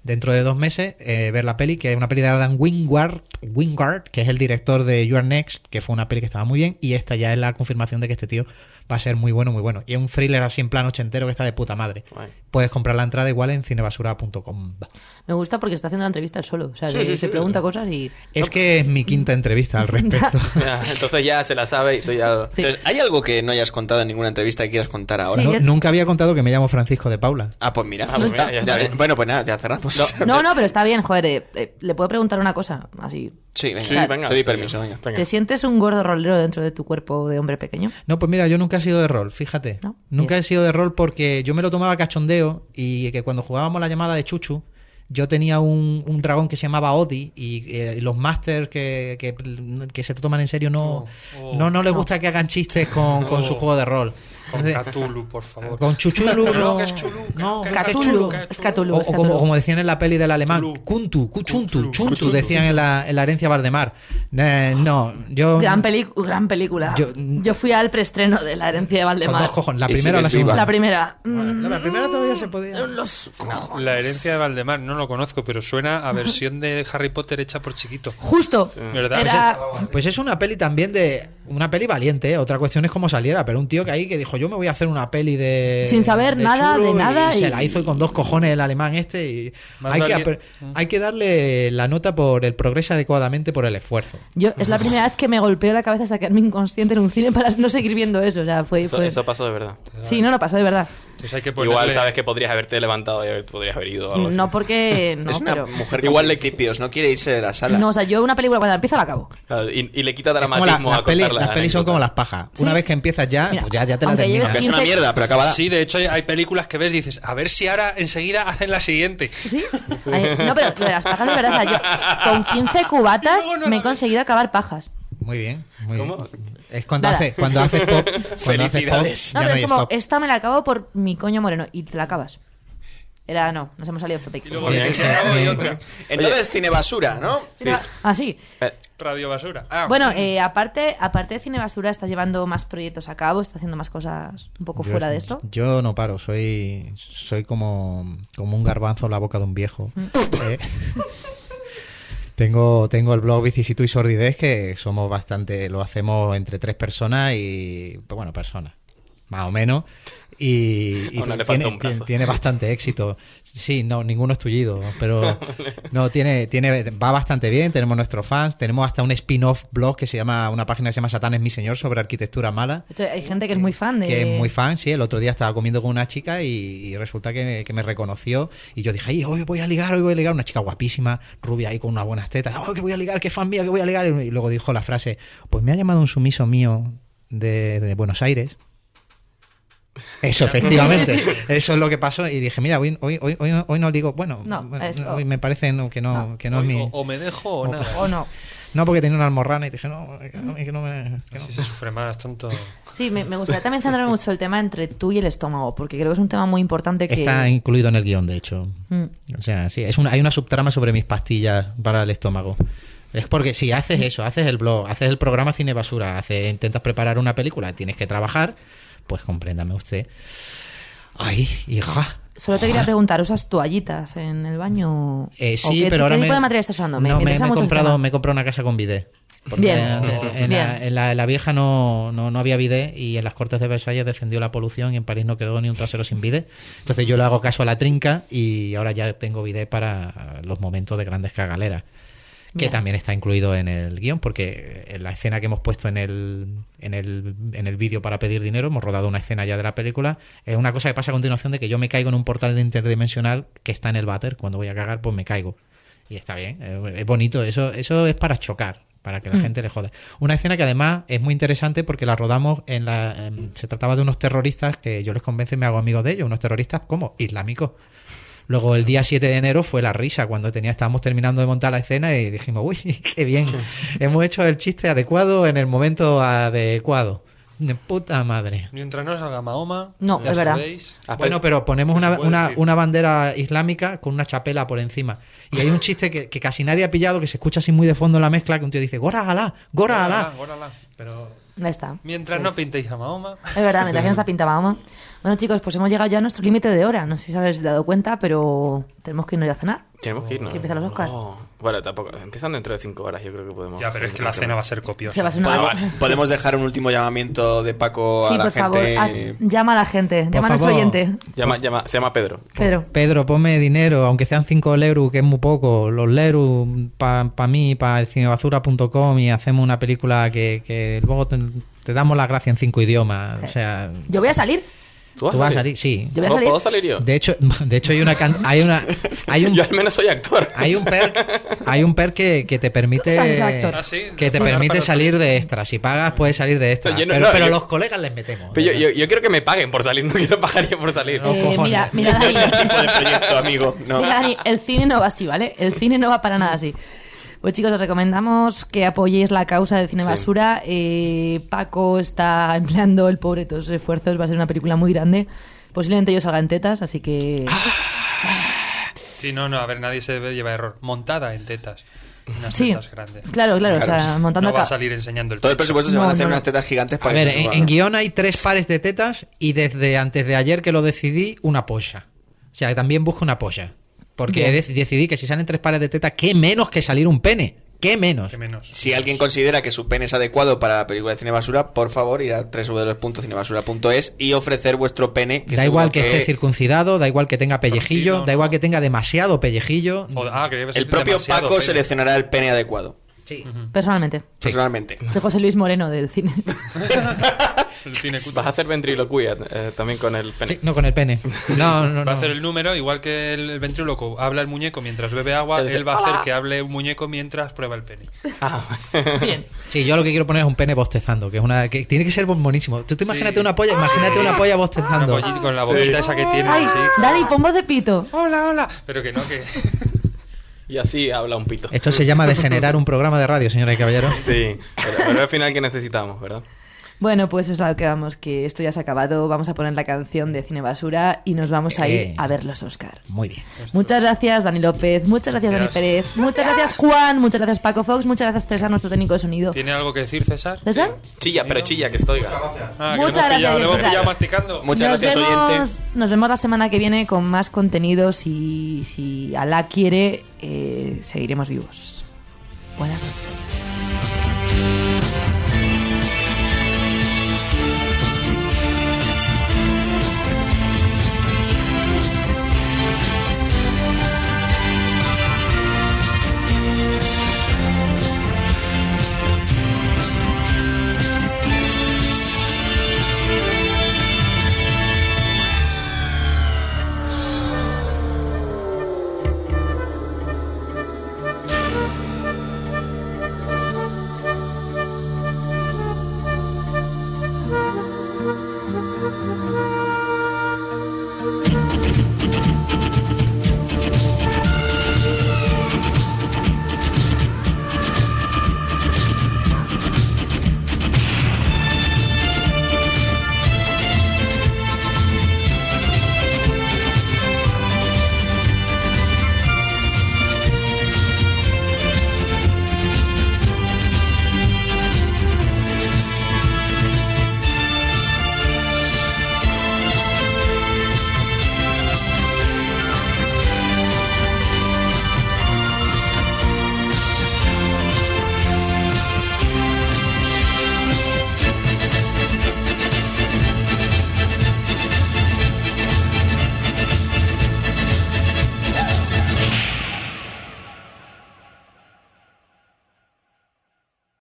2 meses ver la peli, que es una peli de Adam Wingard, que es el director de You Are Next, que fue una peli que estaba muy bien, y esta ya es la confirmación de que este tío va a ser muy bueno, muy bueno. Y es un thriller así en plan ochentero que está de puta madre. Guay. Puedes comprar la entrada igual en cinebasura.com. Me gusta porque está haciendo la entrevista él solo. O sea, Sí, se pregunta cosas y... Es que es mi quinta entrevista al respecto. Ya, entonces ya se la sabe y tú ya... Sí. Entonces, ¿hay algo que no hayas contado en ninguna entrevista que quieras contar ahora? Sí. No, nunca había contado que me llamo Francisco de Paula. Ah, pues mira. Ah, pues mira, ya está. Bueno, pues nada, ya cerramos. No, pero está bien, joder. Le puedo preguntar una cosa, así. Sí, venga, Sí, venga, te doy sí. permiso, venga. ¿Te sientes un gordo rolero dentro de tu cuerpo de hombre pequeño? No, pues mira, yo nunca he sido de rol, fíjate. ¿No? Nunca Bien. he sido de rol porque yo me lo tomaba cachondeo y que cuando jugábamos la llamada de Chuchu, yo tenía un dragón que se llamaba Odi y los masters que se lo toman en serio no les gusta que hagan chistes con su juego de rol. Con Entonces, Cthulhu, por favor. con Chuchulu No, no, que es Chulu, no, que que es Cthulhu. chulo. Es Cthulhu. O es como, Cthulhu. como decían en la peli del alemán, Cthulhu. Kuntu, Chuntu, Cthulhu. decían en la herencia Valdemar. No, yo... Gran película. Yo fui al preestreno de La herencia de Con Valdemar. dos cojones, la Y primera o la sigues viva. segunda. La primera. La primera todavía se podía... Los cojones. La herencia de Valdemar, no lo conozco, pero suena a versión de Harry Potter hecha por chiquito. Justo. ¿Verdad? Era... Pues es una peli también una peli valiente, ¿eh? Otra cuestión es cómo saliera, pero un tío que ahí que dijo, yo me voy a hacer una peli de... Sin saber nada chulo, de nada y se y- la hizo y con dos cojones el alemán este y Más hay que darle la nota por el progreso adecuadamente por el esfuerzo. Es la primera vez que me golpeo la cabeza hasta quedarme inconsciente en un cine para no seguir viendo eso. O sea, fue... Eso pasó de verdad. Sí, no pasó de verdad. Entonces hay que ponerle... Igual sabes que podrías haberte levantado y podrías haber ido o algo así. No porque... No, Es una pero... mujer igual de principios, no quiere irse de la sala. No, o sea, yo una película cuando empieza la acabo. Claro, y le quita Es como dramatismo las a contar las pelis son como las pajas. Sí. Una vez que empiezas ya, Mira, pues ya te la aunque terminas. lleves Es una 15 mierda, pero acabada. Sí, de hecho hay películas que ves y dices, a ver si ahora enseguida hacen la siguiente. ¿Sí? No, pero lo de las pajas de verdad, o sea, yo con 15 cubatas me he conseguido acabar pajas. Muy bien, muy ¿Cómo? bien. Es cuando Nada. haces pop, Felicidades. No, ya pero hay es como, stop. esta me la acabo por mi coño moreno y te la acabas. Nos hemos salido off topic. Y luego dices, "Se acabó", y otra. Entonces, cine basura, ¿no? Ah, sí. Radio basura. Ah, Bueno, aparte de Cine Basura, estás llevando más proyectos a cabo, estás haciendo más cosas un poco fuera de esto. Yo no paro, soy como un garbanzo en la boca de un viejo. Tengo el blog Vicisitud y Sordidez, que somos bastante, lo hacemos entre 3 personas y, pues bueno, personas, más o menos. Y Aún le falta un tiene, brazo. tiene bastante éxito. Sí, no, ninguno es tullido, pero no va bastante bien. Tenemos nuestros fans, tenemos hasta un spin-off blog que se llama, una página que se llama Satán es mi señor, sobre arquitectura mala. De hecho, hay gente que es muy fan de... Que es muy fan, sí. El otro día estaba comiendo con una chica y resulta que me reconoció. Y yo dije, ay, hoy voy a ligar. Una chica guapísima, rubia ahí con unas buenas tetas. Oh, que voy a ligar, que fan mía, que voy a ligar. Y luego dijo la frase, pues me ha llamado un sumiso mío de Buenos Aires. Eso, efectivamente. Eso es lo que pasó. Y dije, mira, hoy no digo, bueno, No, eso. hoy me parece que no es hoy mi... o me dejo o nada. O no. No, porque tenía una almorrana y dije, no, que no me... que no. Así se sufre más, tanto... Sí, me gustaría también centrar mucho el tema entre tú y el estómago, porque creo que es un tema muy importante que... Está incluido en el guión, de hecho. Mm. O sea, sí, hay una subtrama sobre mis pastillas para el estómago. Es porque si haces eso, haces el blog, haces el programa Cine Basura, intentas preparar una película, tienes que trabajar, pues compréndame usted. Ay, hija. Solo te quería preguntar, ¿usas toallitas en el baño? Sí, pero ahora ¿Qué tipo de material estás usando? me he interesa mucho este tema. comprado una casa con bidet. Porque Bien, en bien. la vieja no había bidet y en las Cortes de Versalles descendió la polución y en París no quedó ni un trasero sin bidet. Entonces yo le hago caso a la trinca y ahora ya tengo bidet para los momentos de grandes cagaleras. Que Bien. también está incluido en el guión, porque en la escena que hemos puesto en el vídeo para pedir dinero, hemos rodado una escena ya de la película, es una cosa que pasa a continuación de que yo me caigo en un portal interdimensional que está en el váter, cuando voy a cagar pues me caigo. Y está bien, es bonito, eso es para chocar, para que la gente le joda. Una escena que además es muy interesante porque la rodamos se trataba de unos terroristas que yo les convenzo y me hago amigos de ellos, unos terroristas como islámicos. Luego el día 7 de enero fue la risa cuando estábamos terminando de montar la escena y dijimos, uy, qué bien, hemos hecho el chiste adecuado en el momento adecuado. De puta madre. Mientras no salga Mahoma, No, ya es verdad. sabéis. Bueno, pero ponemos No se puede decir. una bandera islámica con una chapela por encima. Y hay un chiste que casi nadie ha pillado, que se escucha así muy de fondo en la mezcla, que un tío dice, Gora Alá, Gora Alá. Górala. Pero Ya está. mientras no pintéis a Mahoma. Es verdad, mientras que no está pinta Mahoma. Bueno, chicos, pues hemos llegado ya a nuestro límite de hora. No sé si os habéis dado cuenta, pero tenemos que irnos ya a cenar. Tenemos que irnos. Que empiezan los Oscars. Bueno, tampoco. Empiezan dentro de 5 horas, yo creo que podemos. Ya, pero es que la cena va a ser copiosa. Se va a ser una- Podemos dejar un último llamamiento de Paco Sí, a la por favor, gente. llama a la gente, llama a nuestro favor. oyente. Se llama Pedro. Pedro. Pedro, ponme dinero, aunque sean 5 euros, que es muy poco. Los euros para mí, para el cinebasura.com y hacemos una película que luego te damos las gracias en 5 idiomas. O sea, Yo voy a salir. ¿Tú tú vas a salir, sí. Yo voy a salir. ¿Puedo salir yo? De hecho hay un Yo al menos soy actor. hay un perk que te permite Eres actor. Ah, sí, que te pagar permite para salir de extra. Si pagas puedes salir de extra. Yo no- pero no, pero yo- los colegas les metemos. Pero yo quiero que me paguen por salir, no quiero pagar yo por salir. cojones. Mira, Dani, Ese tipo de proyecto, amigo. No. mira, Dani, el cine no va así, ¿vale? El cine no va para nada así. Pues chicos, os recomendamos que apoyéis la causa del cine Sí. basura. Paco está empleando el pobre todos sus esfuerzos. Va a ser una película muy grande. Posiblemente yo salga en tetas, así que... Sí, no, a ver, nadie se lleva error. Montada en tetas. Unas Sí, tetas grandes. claro, o sea, Claro, montando No va a acá. salir enseñando el Todo el pecho. presupuesto se No, van a hacer no, unas no. tetas gigantes A para ver, que se en suban. guión hay 3 pares de tetas y desde antes de ayer que lo decidí, una polla. O sea, que también busco una polla. Porque Bien. decidí que si salen 3 pares de tetas, ¿qué menos que salir un pene? ¿Qué menos? Que menos. Si alguien considera que su pene es adecuado para la película de Cine Basura, por favor, ir a www.cinebasura.es y ofrecer vuestro pene. Que Da seguro igual que esté circuncidado, da igual que tenga pellejillo, Torcido, da igual no. que tenga demasiado pellejillo. Que debe ser el propio demasiado Paco pene. seleccionará el pene adecuado, Sí. Personalmente. personalmente. De José Luis Moreno del cine. El cine cutre. Vas a hacer ventriloquía también con el pene. Sí, no con el pene. No. Va a hacer el número, igual que el ventríloco habla el muñeco mientras bebe agua, él va a hacer que hable un muñeco mientras prueba el pene. Bien. Sí, yo lo que quiero poner es un pene bostezando, que es una que tiene que ser buenísimo. Tú imagínate una polla, imagínate una polla Una bostezando. pollita con la boquita esa que tiene Ay, así. Dani, pon voz de pito. Hola. Pero que no, que... Y así habla un pito. Esto se llama degenerar un programa de radio, señoras y caballeros. Sí, pero al final que necesitamos, ¿verdad? Bueno, pues es lo que vamos, que esto ya se ha acabado. Vamos a poner la canción de Cine Basura y nos vamos a ir a ver los Oscar. Muy bien. Muchas gracias, Dani López. Muchas gracias, Dani Gracias. Pérez. Muchas gracias, Juan. Muchas gracias, Paco Fox. Muchas gracias, César, nuestro técnico de sonido. ¿Tiene algo que decir, César? ¿César? Chilla, pero chilla, que estoy. Ah, que Muchas gracias, le hemos César. pillado masticando. Muchas gracias, oyente. Nos vemos la semana que viene con más contenidos y si Alá quiere, seguiremos vivos. Buenas noches.